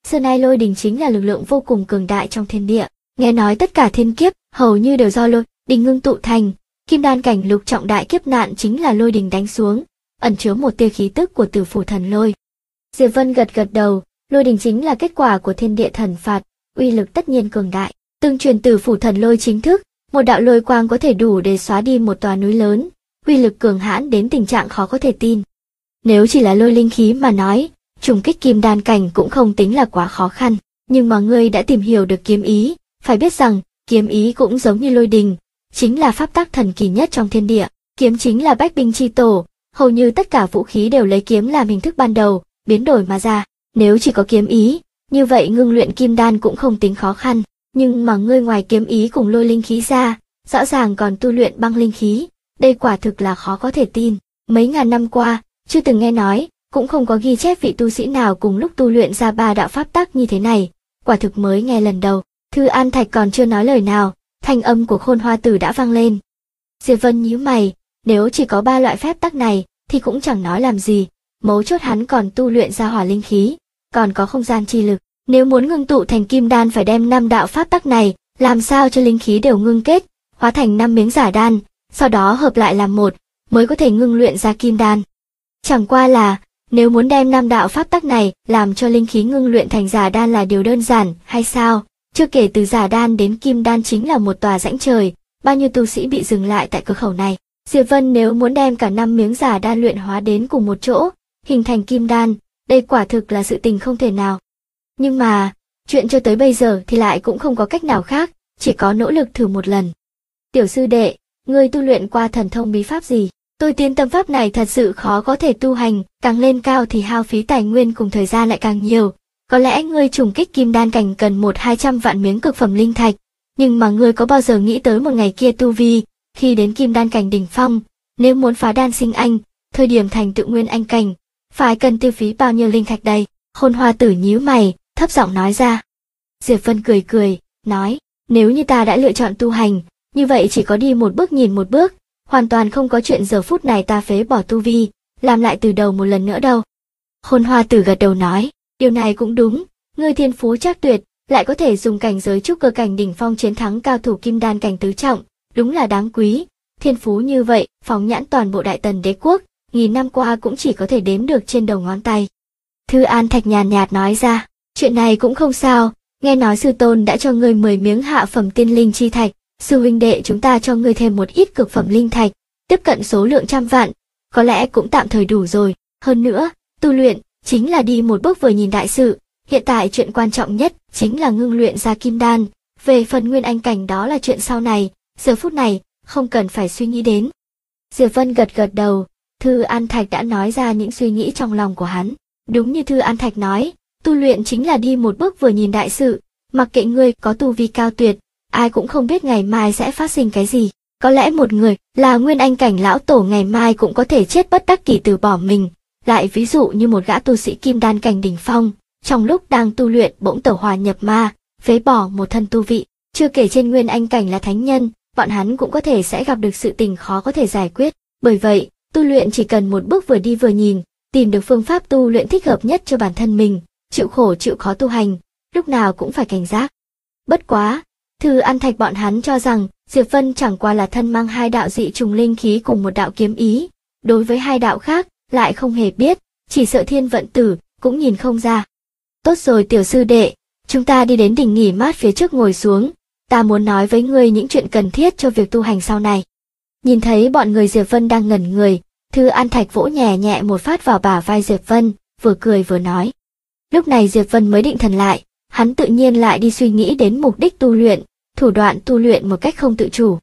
Xưa nay lôi đình chính là lực lượng vô cùng cường đại trong thiên địa. Nghe nói tất cả thiên kiếp hầu như đều do lôi đình ngưng tụ thành. Kim đan cảnh lục trọng đại kiếp nạn chính là lôi đình đánh xuống, ẩn chứa một tia khí tức của Tử Phủ Thần Lôi. Diệp Vân gật gật đầu, lôi đình chính là kết quả của thiên địa thần phạt, uy lực tất nhiên cường đại. Tương truyền Tử Phủ Thần Lôi chính thức, một đạo lôi quang có thể đủ để xóa đi một tòa núi lớn, uy lực cường hãn đến tình trạng khó có thể tin. Nếu chỉ là lôi linh khí mà nói, trùng kích kim đan cảnh cũng không tính là quá khó khăn, nhưng mà ngươi đã tìm hiểu được kiếm ý, phải biết rằng kiếm ý cũng giống như lôi đình, chính là pháp tắc thần kỳ nhất trong thiên địa. Kiếm chính là bách binh chi tổ, hầu như tất cả vũ khí đều lấy kiếm làm hình thức ban đầu, biến đổi mà ra. Nếu chỉ có kiếm ý, như vậy ngưng luyện kim đan cũng không tính khó khăn, nhưng mà ngươi ngoài kiếm ý cùng lôi linh khí ra, rõ ràng còn tu luyện băng linh khí, đây quả thực là khó có thể tin. Mấy ngàn năm qua, chưa từng nghe nói, cũng không có ghi chép vị tu sĩ nào cùng lúc tu luyện ra ba đạo pháp tắc như thế này, quả thực mới nghe lần đầu. Thư An Thạch còn chưa nói lời nào, thanh âm của Khôn Hoa Tử đã vang lên. Diệp Vân nhíu mày, nếu chỉ có ba loại phép tắc này thì cũng chẳng nói làm gì, mấu chốt hắn còn tu luyện ra hỏa linh khí, còn có không gian chi lực, nếu muốn ngưng tụ thành kim đan phải đem 5 đạo pháp tắc này, làm sao cho linh khí đều ngưng kết, hóa thành 5 miếng giả đan, sau đó hợp lại làm một, mới có thể ngưng luyện ra kim đan. Chẳng qua là, nếu muốn đem 5 đạo pháp tắc này làm cho linh khí ngưng luyện thành giả đan là điều đơn giản hay sao? Chưa kể từ giả đan đến kim đan chính là một tòa rãnh trời, bao nhiêu tu sĩ bị dừng lại tại cửa khẩu này. Diệp Vân nếu muốn đem cả 5 miếng giả đan luyện hóa đến cùng một chỗ, hình thành kim đan, đây quả thực là sự tình không thể nào. Nhưng mà, chuyện cho tới bây giờ thì lại cũng không có cách nào khác, chỉ có nỗ lực thử một lần. Tiểu sư đệ, ngươi tu luyện qua thần thông bí pháp gì? Tôi tin tâm pháp này thật sự khó có thể tu hành, càng lên cao thì hao phí tài nguyên cùng thời gian lại càng nhiều. Có lẽ ngươi trùng kích kim đan cảnh cần 100-200 vạn miếng cực phẩm linh thạch, nhưng mà ngươi có bao giờ nghĩ tới một ngày kia tu vi, khi đến kim đan cảnh đỉnh phong, nếu muốn phá đan sinh anh, thời điểm thành tựu nguyên anh cảnh, phải cần tiêu phí bao nhiêu linh thạch đây? Khôn Hoa Tử nhíu mày, thấp giọng nói ra. Diệp Vân cười cười, nói, nếu như ta đã lựa chọn tu hành, như vậy chỉ có đi một bước nhìn một bước, hoàn toàn không có chuyện giờ phút này ta phế bỏ tu vi, làm lại từ đầu một lần nữa đâu. Khôn Hoa Tử gật đầu nói, điều này cũng đúng, ngươi thiên phú trác tuyệt, lại có thể dùng cảnh giới trúc cơ cảnh đỉnh phong chiến thắng cao thủ kim đan cảnh tứ trọng, đúng là đáng quý. Thiên phú như vậy, phóng nhãn toàn bộ Đại Tần đế quốc, nghìn năm qua cũng chỉ có thể đếm được trên đầu ngón tay. Thư An Thạch nhàn nhạt nói ra, chuyện này cũng không sao, nghe nói sư tôn đã cho ngươi 10 miếng hạ phẩm tiên linh chi thạch, sư huynh đệ chúng ta cho ngươi thêm một ít cực phẩm linh thạch, tiếp cận số lượng 100 vạn, có lẽ cũng tạm thời đủ rồi. Hơn nữa, tu luyện chính là đi một bước vừa nhìn đại sự, hiện tại chuyện quan trọng nhất chính là ngưng luyện ra kim đan, về phần nguyên anh cảnh đó là chuyện sau này, giờ phút này không cần phải suy nghĩ đến. Diệp Vân gật gật đầu, Thư An Thạch đã nói ra những suy nghĩ trong lòng của hắn. Đúng như Thư An Thạch nói, tu luyện chính là đi một bước vừa nhìn đại sự, mặc kệ ngươi có tu vi cao tuyệt, ai cũng không biết ngày mai sẽ phát sinh cái gì. Có lẽ một người là nguyên anh cảnh lão tổ ngày mai cũng có thể chết bất đắc kỳ từ bỏ mình, lại ví dụ như một gã tu sĩ kim đan cảnh đỉnh phong, trong lúc đang tu luyện bỗng tẩu hỏa nhập ma, phế bỏ một thân tu vị, chưa kể trên nguyên anh cảnh là thánh nhân, bọn hắn cũng có thể sẽ gặp được sự tình khó có thể giải quyết. Bởi vậy, tu luyện chỉ cần một bước vừa đi vừa nhìn, tìm được phương pháp tu luyện thích hợp nhất cho bản thân mình, chịu khổ chịu khó tu hành, lúc nào cũng phải cảnh giác. Bất quá, Thư An Thạch bọn hắn cho rằng Diệp Vân chẳng qua là thân mang 2 đạo dị trùng linh khí cùng một đạo kiếm ý, đối với 2 đạo khác lại không hề biết, chỉ sợ Thiên Vận Tử cũng nhìn không ra. Tốt rồi tiểu sư đệ, chúng ta đi đến đỉnh nghỉ mát phía trước ngồi xuống, ta muốn nói với ngươi những chuyện cần thiết cho việc tu hành sau này. Nhìn thấy bọn người Diệp Vân đang ngẩn người, Thư An Thạch vỗ nhẹ nhẹ một phát vào bả vai Diệp Vân, vừa cười vừa nói. Lúc này Diệp Vân mới định thần lại, hắn tự nhiên lại đi suy nghĩ đến mục đích tu luyện, thủ đoạn tu luyện một cách không tự chủ.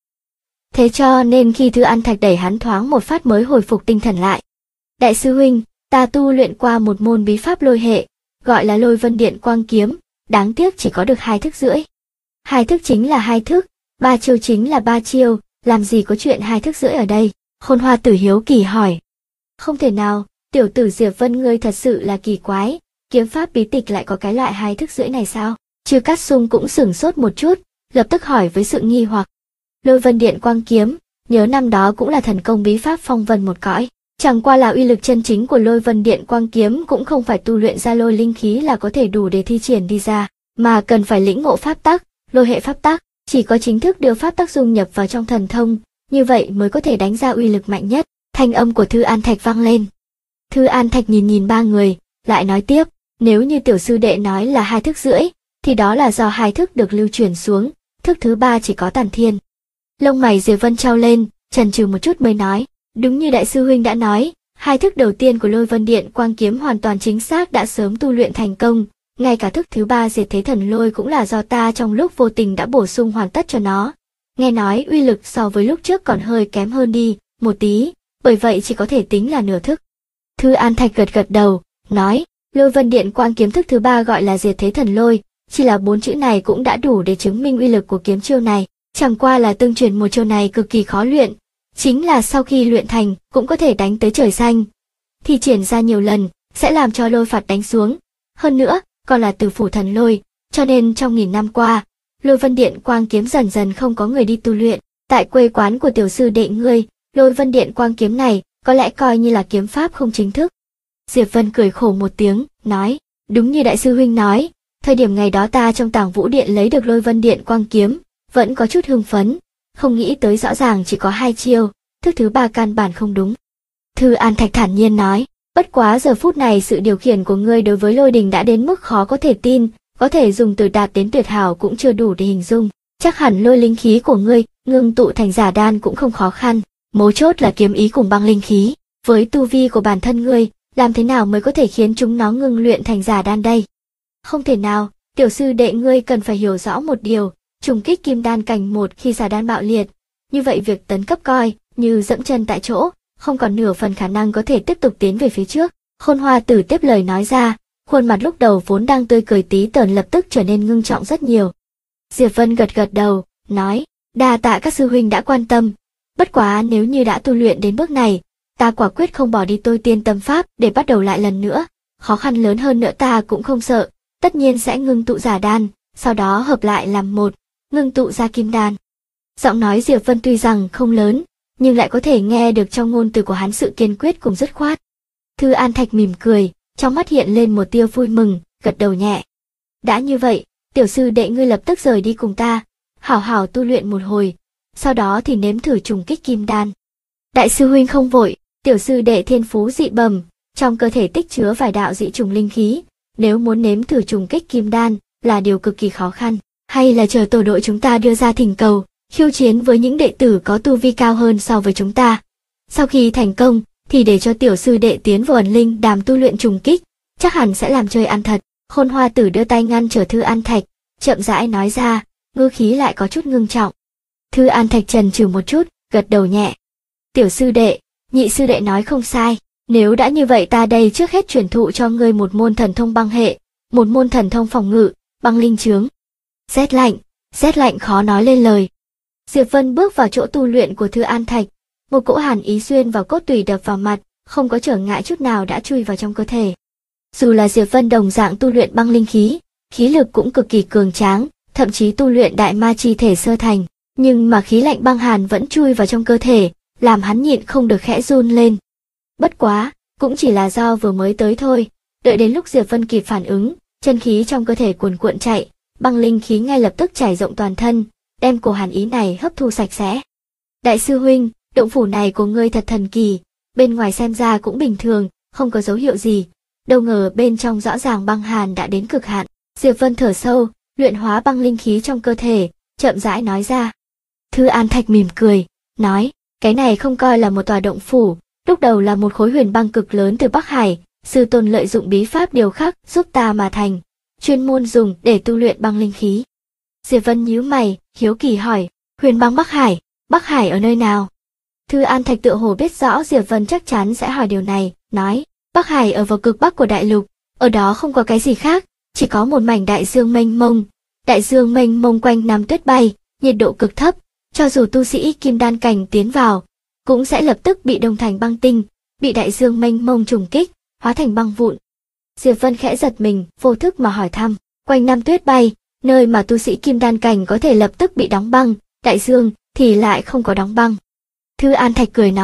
Thế cho nên khi Thư An Thạch đẩy hắn thoáng một phát mới hồi phục tinh thần lại. Đại sư huynh, ta tu luyện qua một môn bí pháp lôi hệ, gọi là Lôi Vân Điện Quang Kiếm, đáng tiếc chỉ có được 2 thức rưỡi. 2 thức chính là 2 thức, 3 chiêu chính là 3 chiêu, làm gì có chuyện 2 thức rưỡi ở đây? Khôn Hoa Tử hiếu kỳ hỏi. Không thể nào, tiểu tử Diệp Vân ngươi thật sự là kỳ quái, kiếm pháp bí tịch lại có cái loại 2 thức rưỡi này sao? Chư Cát Sung cũng sửng sốt một chút, lập tức hỏi với sự nghi hoặc. Lôi Vân Điện Quang Kiếm, nhớ năm đó cũng là thần công bí pháp phong vân một cõi, Chẳng qua là uy lực chân chính của Lôi Vân Điện Quang Kiếm cũng không phải tu luyện ra lôi linh khí là có thể đủ để thi triển đi ra, mà cần phải lĩnh ngộ pháp tắc, lôi hệ pháp tắc, chỉ có chính thức đưa pháp tắc dung nhập vào trong thần thông, như vậy mới có thể đánh ra uy lực mạnh nhất. Thanh âm của Thư An Thạch vang lên. Thư An Thạch nhìn ba người, lại nói tiếp, nếu như tiểu sư đệ nói là 2 thức rưỡi, thì đó là do 2 thức được lưu truyền xuống, thức thứ 3 chỉ có Tản Thiên. Lông mày Diệp Vân trao lên, chần chừ một chút mới nói, đúng như đại sư huynh đã nói, 2 thức đầu tiên của Lôi Vân Điện Quang Kiếm hoàn toàn chính xác đã sớm tu luyện thành công, ngay cả thức thứ 3 Diệt Thế Thần Lôi cũng là do ta trong lúc vô tình đã bổ sung hoàn tất cho nó. Nghe nói uy lực so với lúc trước còn hơi kém hơn đi, một tí, bởi vậy chỉ có thể tính là nửa thức. Thư An Thạch gật đầu, nói, Lôi Vân Điện Quang Kiếm thức thứ 3 gọi là Diệt Thế Thần Lôi, chỉ là 4 chữ này cũng đã đủ để chứng minh uy lực của kiếm chiêu này, chẳng qua là tương truyền một chiêu này cực kỳ khó luyện, chính là sau khi luyện thành cũng có thể đánh tới trời xanh. Thi triển ra nhiều lần sẽ làm cho lôi phạt đánh xuống, hơn nữa còn là Tử Phủ Thần Lôi, cho nên trong 1000 năm qua, Lôi Vân Điện Quang Kiếm dần dần không có người đi tu luyện. Tại quê quán của tiểu sư đệ ngươi, Lôi Vân Điện Quang Kiếm này có lẽ coi như là kiếm pháp không chính thức. Diệp Vân cười khổ một tiếng, nói, đúng như đại sư huynh nói, thời điểm ngày đó ta trong Tàng Vũ Điện lấy được Lôi Vân Điện Quang Kiếm, vẫn có chút hưng phấn, không nghĩ tới rõ ràng chỉ có 2 chiêu, thức thứ 3 căn bản không đúng. Thư An Thạch thản nhiên nói, bất quá giờ phút này sự điều khiển của ngươi đối với lôi đình đã đến mức khó có thể tin, có thể dùng từ đạt đến tuyệt hảo cũng chưa đủ để hình dung, chắc hẳn lôi linh khí của ngươi ngưng tụ thành giả đan cũng không khó khăn, mấu chốt là kiếm ý cùng băng linh khí, với tu vi của bản thân ngươi, làm thế nào mới có thể khiến chúng nó ngưng luyện thành giả đan đây? Không thể nào, tiểu sư đệ ngươi cần phải hiểu rõ một điều, trùng kích kim đan cảnh 1 khi giả đan bạo liệt, như vậy việc tấn cấp coi như dẫm chân tại chỗ, không còn nửa phần khả năng có thể tiếp tục tiến về phía trước. Khôn Hoa Tử tiếp lời nói ra, khuôn mặt lúc đầu vốn đang tươi cười tí tởn lập tức trở nên ngưng trọng rất nhiều. Diệp Vân gật đầu, nói, đa tạ các sư huynh đã quan tâm, bất quá nếu như đã tu luyện đến bước này, ta quả quyết không bỏ đi tôi tiên tâm pháp để bắt đầu lại lần nữa, khó khăn lớn hơn nữa ta cũng không sợ, tất nhiên sẽ ngưng tụ giả đan, sau đó hợp lại làm một, ngưng tụ ra kim đan. Giọng nói Diệp Vân tuy rằng không lớn, nhưng lại có thể nghe được trong ngôn từ của hắn sự kiên quyết cùng dứt khoát. Thư An Thạch mỉm cười, trong mắt hiện lên một tia vui mừng, gật đầu nhẹ. Đã như vậy, tiểu sư đệ ngươi lập tức rời đi cùng ta, hảo hảo tu luyện một hồi, sau đó thì nếm thử trùng kích kim đan. Đại sư huynh không vội, tiểu sư đệ thiên phú dị bẩm, trong cơ thể tích chứa vài đạo dị trùng linh khí, nếu muốn nếm thử trùng kích kim đan là điều cực kỳ khó khăn, hay là chờ tổ đội chúng ta đưa ra thỉnh cầu, khiêu chiến với những đệ tử có tu vi cao hơn so với chúng ta. Sau khi thành công, thì để cho tiểu sư đệ tiến vào ẩn linh đàm tu luyện trùng kích, chắc hẳn sẽ làm chơi ăn thật. Khôn Hoa Tử đưa tay ngăn trở Thư An Thạch, chậm rãi nói ra, ngữ khí lại có chút ngưng trọng. Thư An Thạch chần chừ một chút, gật đầu nhẹ. Tiểu sư đệ, nhị sư đệ nói không sai, nếu đã như vậy ta đây trước hết truyền thụ cho ngươi một môn thần thông băng hệ, một môn thần thông phòng ngự, băng linh chướng. Rét lạnh khó nói lên lời. Diệp Vân bước vào chỗ tu luyện của Thư An Thạch, một cỗ hàn ý xuyên vào cốt tủy đập vào mặt, không có trở ngại chút nào đã chui vào trong cơ thể. Dù là Diệp Vân đồng dạng tu luyện băng linh khí, khí lực cũng cực kỳ cường tráng, thậm chí tu luyện đại ma chi thể sơ thành, nhưng mà khí lạnh băng hàn vẫn chui vào trong cơ thể, làm hắn nhịn không được khẽ run lên. Bất quá, cũng chỉ là do vừa mới tới thôi, đợi đến lúc Diệp Vân kịp phản ứng, chân khí trong cơ thể cuồn cuộn chạy, băng linh khí ngay lập tức trải rộng toàn thân, đem cổ hàn ý này hấp thu sạch sẽ. Đại sư huynh, động phủ này của ngươi thật thần kỳ, bên ngoài xem ra cũng bình thường, không có dấu hiệu gì, đâu ngờ bên trong rõ ràng băng hàn đã đến cực hạn. Diệp Vân thở sâu, luyện hóa băng linh khí trong cơ thể, chậm rãi nói ra. Thư An Thạch mỉm cười, nói, cái này không coi là một tòa động phủ, lúc đầu là một khối huyền băng cực lớn từ Bắc Hải, sư tôn lợi dụng bí pháp điều khắc giúp ta mà thành, chuyên môn dùng để tu luyện băng linh khí. Diệp Vân nhíu mày, hiếu kỳ hỏi, huyền băng Bắc Hải ở nơi nào? Thư An Thạch tựa hồ biết rõ Diệp Vân chắc chắn sẽ hỏi điều này, nói, Bắc Hải ở vào cực bắc của đại lục, ở đó không có cái gì khác, chỉ có một mảnh đại dương mênh mông quanh năm tuyết bay, nhiệt độ cực thấp, cho dù tu sĩ kim đan cảnh tiến vào, cũng sẽ lập tức bị đông thành băng tinh, bị đại dương mênh mông trùng kích, hóa thành băng vụn. Diệp Vân khẽ giật mình, vô thức mà hỏi thăm, quanh năm tuyết bay, nơi mà tu sĩ kim đan cảnh có thể lập tức bị đóng băng, đại dương thì lại không có đóng băng. Thư An Thạch cười nói,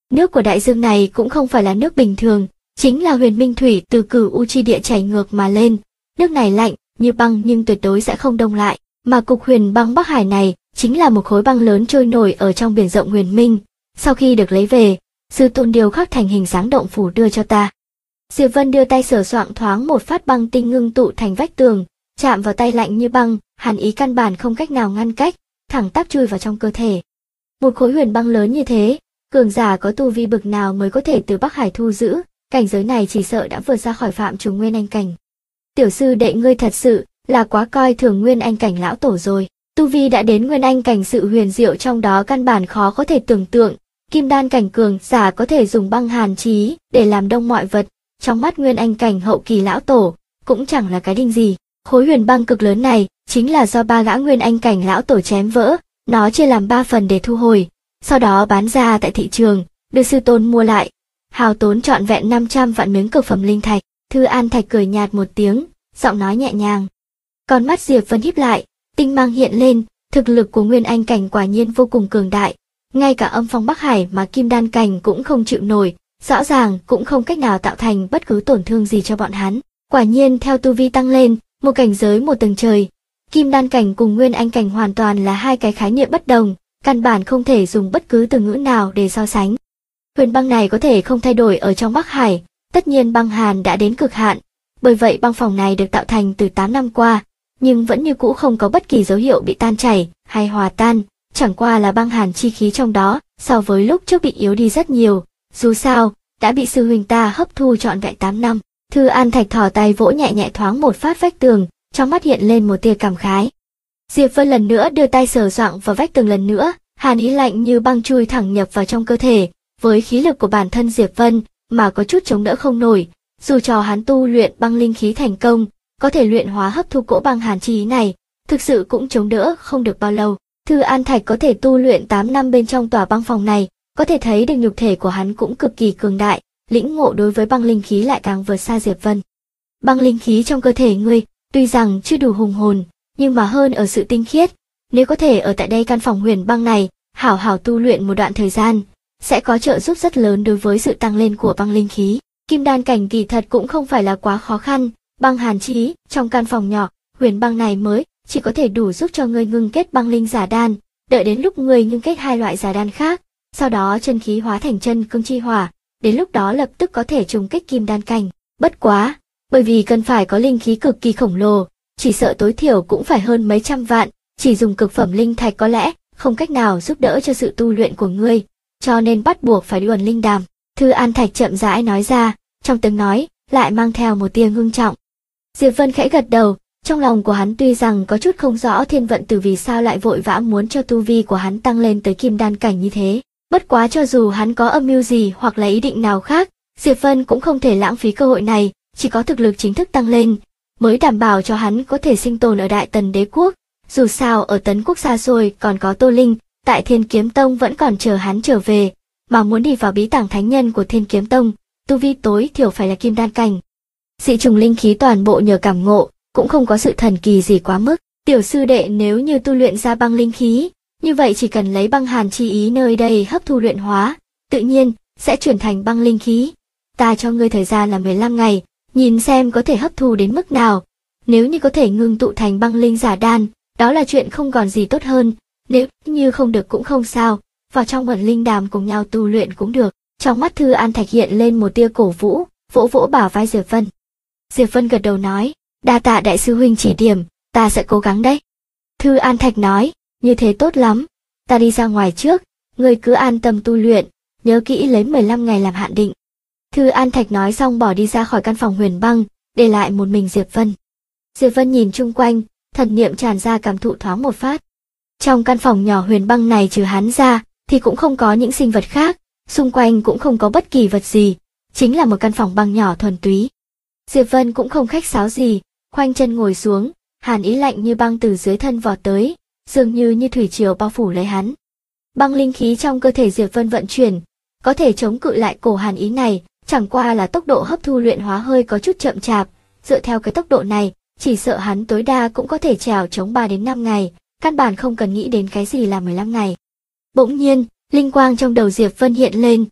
Nước của đại dương này cũng không phải là nước bình thường, chính là huyền minh thủy từ Cửu U chi địa chảy ngược mà lên. Nước này lạnh như băng nhưng tuyệt đối sẽ không đông lại, mà cục huyền băng Bắc Hải này chính là một khối băng lớn trôi nổi ở trong biển rộng huyền minh. Sau khi được lấy về, sư tôn điêu khắc thành hình dáng động phủ đưa cho ta. Diệp Vân đưa tay sờ soạng thoáng một phát băng tinh ngưng tụ thành vách tường, chạm vào tay lạnh như băng, hàn ý căn bản không cách nào ngăn cách, thẳng tắp chui vào trong cơ thể. Một khối huyền băng lớn như thế, cường giả có tu vi bực nào mới có thể từ Bắc Hải thu giữ, cảnh giới này chỉ sợ đã vượt ra khỏi phạm trù Nguyên Anh cảnh. Tiểu sư đệ ngươi thật sự là quá coi thường Nguyên Anh cảnh lão tổ rồi. Tu vi đã đến Nguyên Anh cảnh, sự huyền diệu trong đó căn bản khó có thể tưởng tượng. Kim đan cảnh cường giả có thể dùng băng hàn chí để làm đông mọi vật, trong mắt Nguyên Anh cảnh hậu kỳ lão tổ cũng chẳng là cái đinh gì. Khối huyền băng cực lớn này chính là do 3 gã Nguyên Anh cảnh lão tổ chém vỡ, nó chia làm 3 phần để thu hồi, sau đó bán ra tại thị trường, được sư tôn mua lại, hao tốn trọn vẹn 500 vạn miếng cực phẩm linh thạch. Thư An Thạch cười nhạt một tiếng, giọng nói nhẹ nhàng. Con mắt Diệp Vân híp lại, tinh mang hiện lên, thực lực của Nguyên Anh cảnh quả nhiên vô cùng cường đại, ngay cả âm phong Bắc Hải mà Kim đan cảnh cũng không chịu nổi, rõ ràng cũng không cách nào tạo thành bất cứ tổn thương gì cho bọn hắn. Quả nhiên theo tu vi tăng lên, một cảnh giới một tầng trời, Kim đan cảnh cùng Nguyên Anh cảnh hoàn toàn là hai cái khái niệm bất đồng, căn bản không thể dùng bất cứ từ ngữ nào để so sánh. Huyền băng này có thể không thay đổi ở trong Bắc Hải, tất nhiên băng hàn đã đến cực hạn, bởi vậy băng phòng này được tạo thành từ 8 năm qua, nhưng vẫn như cũ không có bất kỳ dấu hiệu bị tan chảy hay hòa tan, chẳng qua là băng hàn chi khí trong đó so với lúc trước bị yếu đi rất nhiều, dù sao đã bị sư huynh ta hấp thu trọn vẹn 8 năm. Thư An Thạch thò tay vỗ nhẹ nhẹ thoáng một phát vách tường, trong mắt hiện lên một tia cảm khái. Diệp Vân lần nữa đưa tay sờ soạng vào vách tường lần nữa, hàn ý lạnh như băng chui thẳng nhập vào trong cơ thể, với khí lực của bản thân Diệp Vân mà có chút chống đỡ không nổi, dù cho hắn tu luyện băng linh khí thành công, có thể luyện hóa hấp thu cỗ băng hàn chi ý này, thực sự cũng chống đỡ không được bao lâu. Thư An Thạch có thể tu luyện 8 năm bên trong tòa băng phòng này, có thể thấy được nhục thể của hắn cũng cực kỳ cường đại, lĩnh ngộ đối với băng linh khí lại càng vượt xa Diệp Vân. Băng linh khí trong cơ thể ngươi, tuy rằng chưa đủ hùng hồn, nhưng mà hơn ở sự tinh khiết, nếu có thể ở tại đây căn phòng huyền băng này, hảo hảo tu luyện một đoạn thời gian, sẽ có trợ giúp rất lớn đối với sự tăng lên của băng linh khí. Kim đan cảnh kỳ thật cũng không phải là quá khó khăn, băng hàn chi ý trong căn phòng nhỏ, huyền băng này mới chỉ có thể đủ giúp cho ngươi ngưng kết băng linh giả đan, đợi đến lúc ngươi ngưng kết hai loại giả đan khác, sau đó chân khí hóa thành chân cương chi hỏa, đến lúc đó lập tức có thể trùng kích kim đan cảnh. Bất quá, bởi vì cần phải có linh khí cực kỳ khổng lồ, chỉ sợ tối thiểu cũng phải hơn mấy trăm vạn, chỉ dùng cực phẩm linh thạch có lẽ không cách nào giúp đỡ cho sự tu luyện của ngươi, cho nên bắt buộc phải đi uẩn linh đàm. Thư An Thạch chậm rãi nói ra, trong tiếng nói lại mang theo một tia ngưng trọng. Diệp Vân khẽ gật đầu, trong lòng của hắn tuy rằng có chút không rõ Thiên Vận Tử vì sao lại vội vã muốn cho tu vi của hắn tăng lên tới kim đan cảnh như thế. Bất quá cho dù hắn có âm mưu gì hoặc là ý định nào khác, Diệp Vân cũng không thể lãng phí cơ hội này, chỉ có thực lực chính thức tăng lên, mới đảm bảo cho hắn có thể sinh tồn ở Đại Tần Đế Quốc. Dù sao ở Tấn Quốc xa xôi còn có Tô Linh, tại Thiên Kiếm Tông vẫn còn chờ hắn trở về, mà muốn đi vào bí tàng thánh nhân của Thiên Kiếm Tông, tu vi tối thiểu phải là kim đan cảnh. Dị trùng linh khí toàn bộ nhờ cảm ngộ, cũng không có sự thần kỳ gì quá mức. Tiểu sư đệ nếu như tu luyện ra băng linh khí, như vậy chỉ cần lấy băng hàn chi ý nơi đây hấp thu luyện hóa, tự nhiên sẽ chuyển thành băng linh khí. Ta cho ngươi thời gian là 15 ngày, nhìn xem có thể hấp thu đến mức nào. Nếu như có thể ngưng tụ thành băng linh giả đan, đó là chuyện không còn gì tốt hơn. Nếu như không được cũng không sao, vào trong uẩn linh đàm cùng nhau tu luyện cũng được. Trong mắt Thư An Thạch hiện lên một tia cổ vũ, vỗ vỗ bả vai Diệp Vân. Diệp Vân gật đầu nói, đa tạ đại sư huynh chỉ điểm, ta sẽ cố gắng đấy. Thư An Thạch nói, như thế tốt lắm, ta đi ra ngoài trước, ngươi cứ an tâm tu luyện, nhớ kỹ lấy 15 ngày làm hạn định. Thư An Thạch nói xong bỏ đi ra khỏi căn phòng huyền băng, để lại một mình Diệp Vân. Diệp Vân nhìn chung quanh, thần niệm tràn ra cảm thụ thoáng một phát. Trong căn phòng nhỏ huyền băng này trừ hắn ra, thì cũng không có những sinh vật khác, xung quanh cũng không có bất kỳ vật gì, chính là một căn phòng băng nhỏ thuần túy. Diệp Vân cũng không khách sáo gì, khoanh chân ngồi xuống, hàn ý lạnh như băng từ dưới thân vọt tới, dường như thủy triều bao phủ lấy hắn. Băng linh khí trong cơ thể Diệp Vân vận chuyển, có thể chống cự lại cổ hàn ý này, chẳng qua là tốc độ hấp thu luyện hóa hơi có chút chậm chạp, dựa theo cái tốc độ này, chỉ sợ hắn tối đa cũng có thể trèo chống 3 đến 5 ngày, căn bản không cần nghĩ đến cái gì là 15 ngày. Bỗng nhiên, linh quang trong đầu Diệp Vân hiện lên,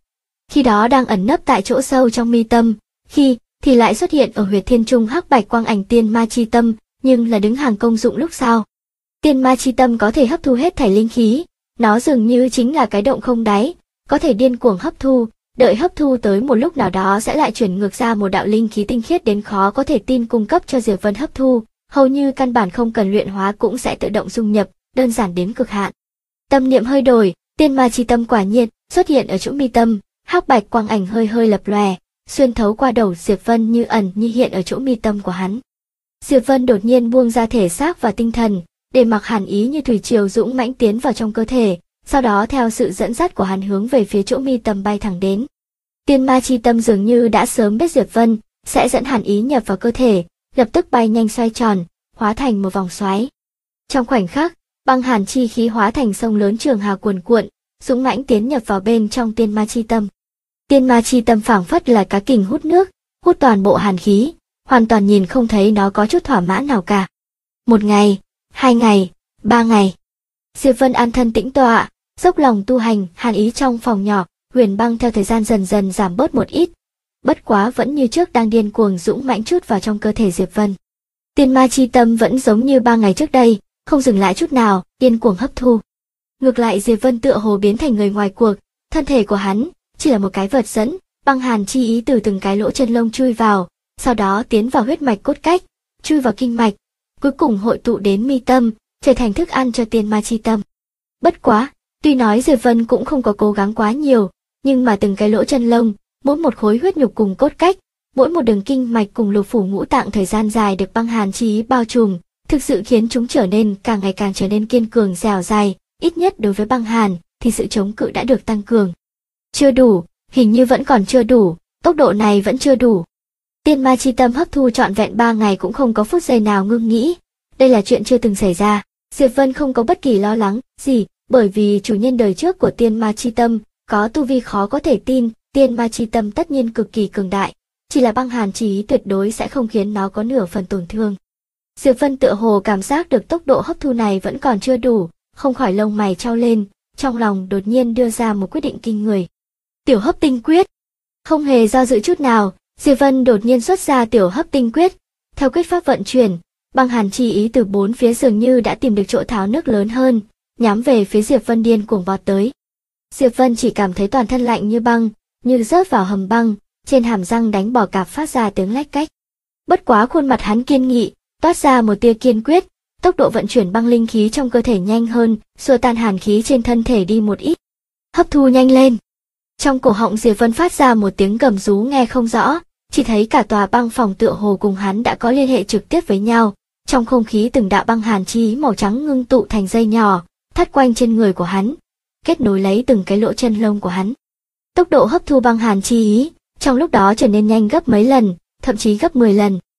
khi đó đang ẩn nấp tại chỗ sâu trong mi tâm, khi thì lại xuất hiện ở huyệt thiên trung hắc bạch quang ảnh tiên ma chi tâm, nhưng là đứng hàng công dụng lúc sau. Tiên ma chi tâm có thể hấp thu hết thảy linh khí, nó dường như chính là cái động không đáy, có thể điên cuồng hấp thu, đợi hấp thu tới một lúc nào đó sẽ lại chuyển ngược ra một đạo linh khí tinh khiết đến khó có thể tin cung cấp cho Diệp Vân hấp thu, hầu như căn bản không cần luyện hóa cũng sẽ tự động dung nhập, đơn giản đến cực hạn. Tâm niệm hơi đổi, tiên ma chi tâm quả nhiên xuất hiện ở chỗ mi tâm, hắc bạch quang ảnh hơi hơi lập lòe, xuyên thấu qua đầu Diệp Vân như ẩn như hiện ở chỗ mi tâm của hắn. Diệp Vân đột nhiên buông ra thể xác và tinh thần, để mặc hàn ý như thủy triều dũng mãnh tiến vào trong cơ thể, sau đó theo sự dẫn dắt của hắn hướng về phía chỗ mi tâm bay thẳng đến. Tiên ma chi tâm dường như đã sớm biết Diệp Vân sẽ dẫn hàn ý nhập vào cơ thể, lập tức bay nhanh xoay tròn, hóa thành một vòng xoáy. Trong khoảnh khắc, băng hàn chi khí hóa thành sông lớn trường hà cuồn cuộn, dũng mãnh tiến nhập vào bên trong tiên ma chi tâm. Tiên ma chi tâm phảng phất là cá kình hút nước, hút toàn bộ hàn khí, hoàn toàn nhìn không thấy nó có chút thỏa mãn nào cả. 1 ngày, 2 ngày, 3 ngày. Diệp Vân an thân tĩnh tọa, dốc lòng tu hành, hàn ý trong phòng nhỏ, huyền băng theo thời gian dần dần giảm bớt một ít. Bất quá vẫn như trước đang điên cuồng dũng mãnh chút vào trong cơ thể Diệp Vân. Tiên ma chi tâm vẫn giống như 3 ngày trước đây, không dừng lại chút nào, điên cuồng hấp thu. Ngược lại Diệp Vân tựa hồ biến thành người ngoài cuộc, thân thể của hắn chỉ là một cái vật dẫn, băng hàn chi ý từ từng cái lỗ chân lông chui vào, sau đó tiến vào huyết mạch cốt cách, chui vào kinh mạch, cuối cùng hội tụ đến mi tâm, trở thành thức ăn cho tiên ma chi tâm. Bất quá, tuy nói Diệp Vân cũng không có cố gắng quá nhiều, nhưng mà từng cái lỗ chân lông, mỗi một khối huyết nhục cùng cốt cách, mỗi một đường kinh mạch cùng lục phủ ngũ tạng thời gian dài được băng hàn chi ý bao trùm, thực sự khiến chúng trở nên càng ngày càng trở nên kiên cường dẻo dai, ít nhất đối với băng hàn thì sự chống cự đã được tăng cường. Chưa đủ, hình như vẫn còn chưa đủ, tốc độ này vẫn chưa đủ. Tiên ma chi tâm hấp thu trọn vẹn 3 ngày cũng không có phút giây nào ngưng nghĩ, đây là chuyện chưa từng xảy ra. Diệp Vân không có bất kỳ lo lắng gì, bởi vì chủ nhân đời trước của tiên ma chi tâm có tu vi khó có thể tin, tiên ma chi tâm tất nhiên cực kỳ cường đại, chỉ là băng hàn chi ý tuyệt đối sẽ không khiến nó có nửa phần tổn thương. Diệp Vân tựa hồ cảm giác được tốc độ hấp thu này vẫn còn chưa đủ, không khỏi lông mày chau lên, trong lòng đột nhiên đưa ra một quyết định kinh người. Tiểu hấp tinh quyết. Không hề do dự chút nào, Diệp Vân đột nhiên xuất ra tiểu hấp tinh quyết, theo quyết pháp vận chuyển, băng hàn chi ý từ bốn phía dường như đã tìm được chỗ tháo nước lớn hơn, nhắm về phía Diệp Vân điên cuồng vọt tới. Diệp Vân chỉ cảm thấy toàn thân lạnh như băng, như rớt vào hầm băng, trên hàm răng đánh bò cạp phát ra tiếng lách cách. Bất quá khuôn mặt hắn kiên nghị, toát ra một tia kiên quyết, tốc độ vận chuyển băng linh khí trong cơ thể nhanh hơn, xua tan hàn khí trên thân thể đi một ít. Hấp thu nhanh lên. Trong cổ họng Diệp Vân phát ra một tiếng gầm rú nghe không rõ, chỉ thấy cả tòa băng phòng tựa hồ cùng hắn đã có liên hệ trực tiếp với nhau. Trong không khí từng đạo băng hàn chi ý màu trắng ngưng tụ thành dây nhỏ, thắt quanh trên người của hắn, kết nối lấy từng cái lỗ chân lông của hắn. Tốc độ hấp thu băng hàn chi ý trong lúc đó trở nên nhanh gấp mấy lần, thậm chí gấp 10 lần.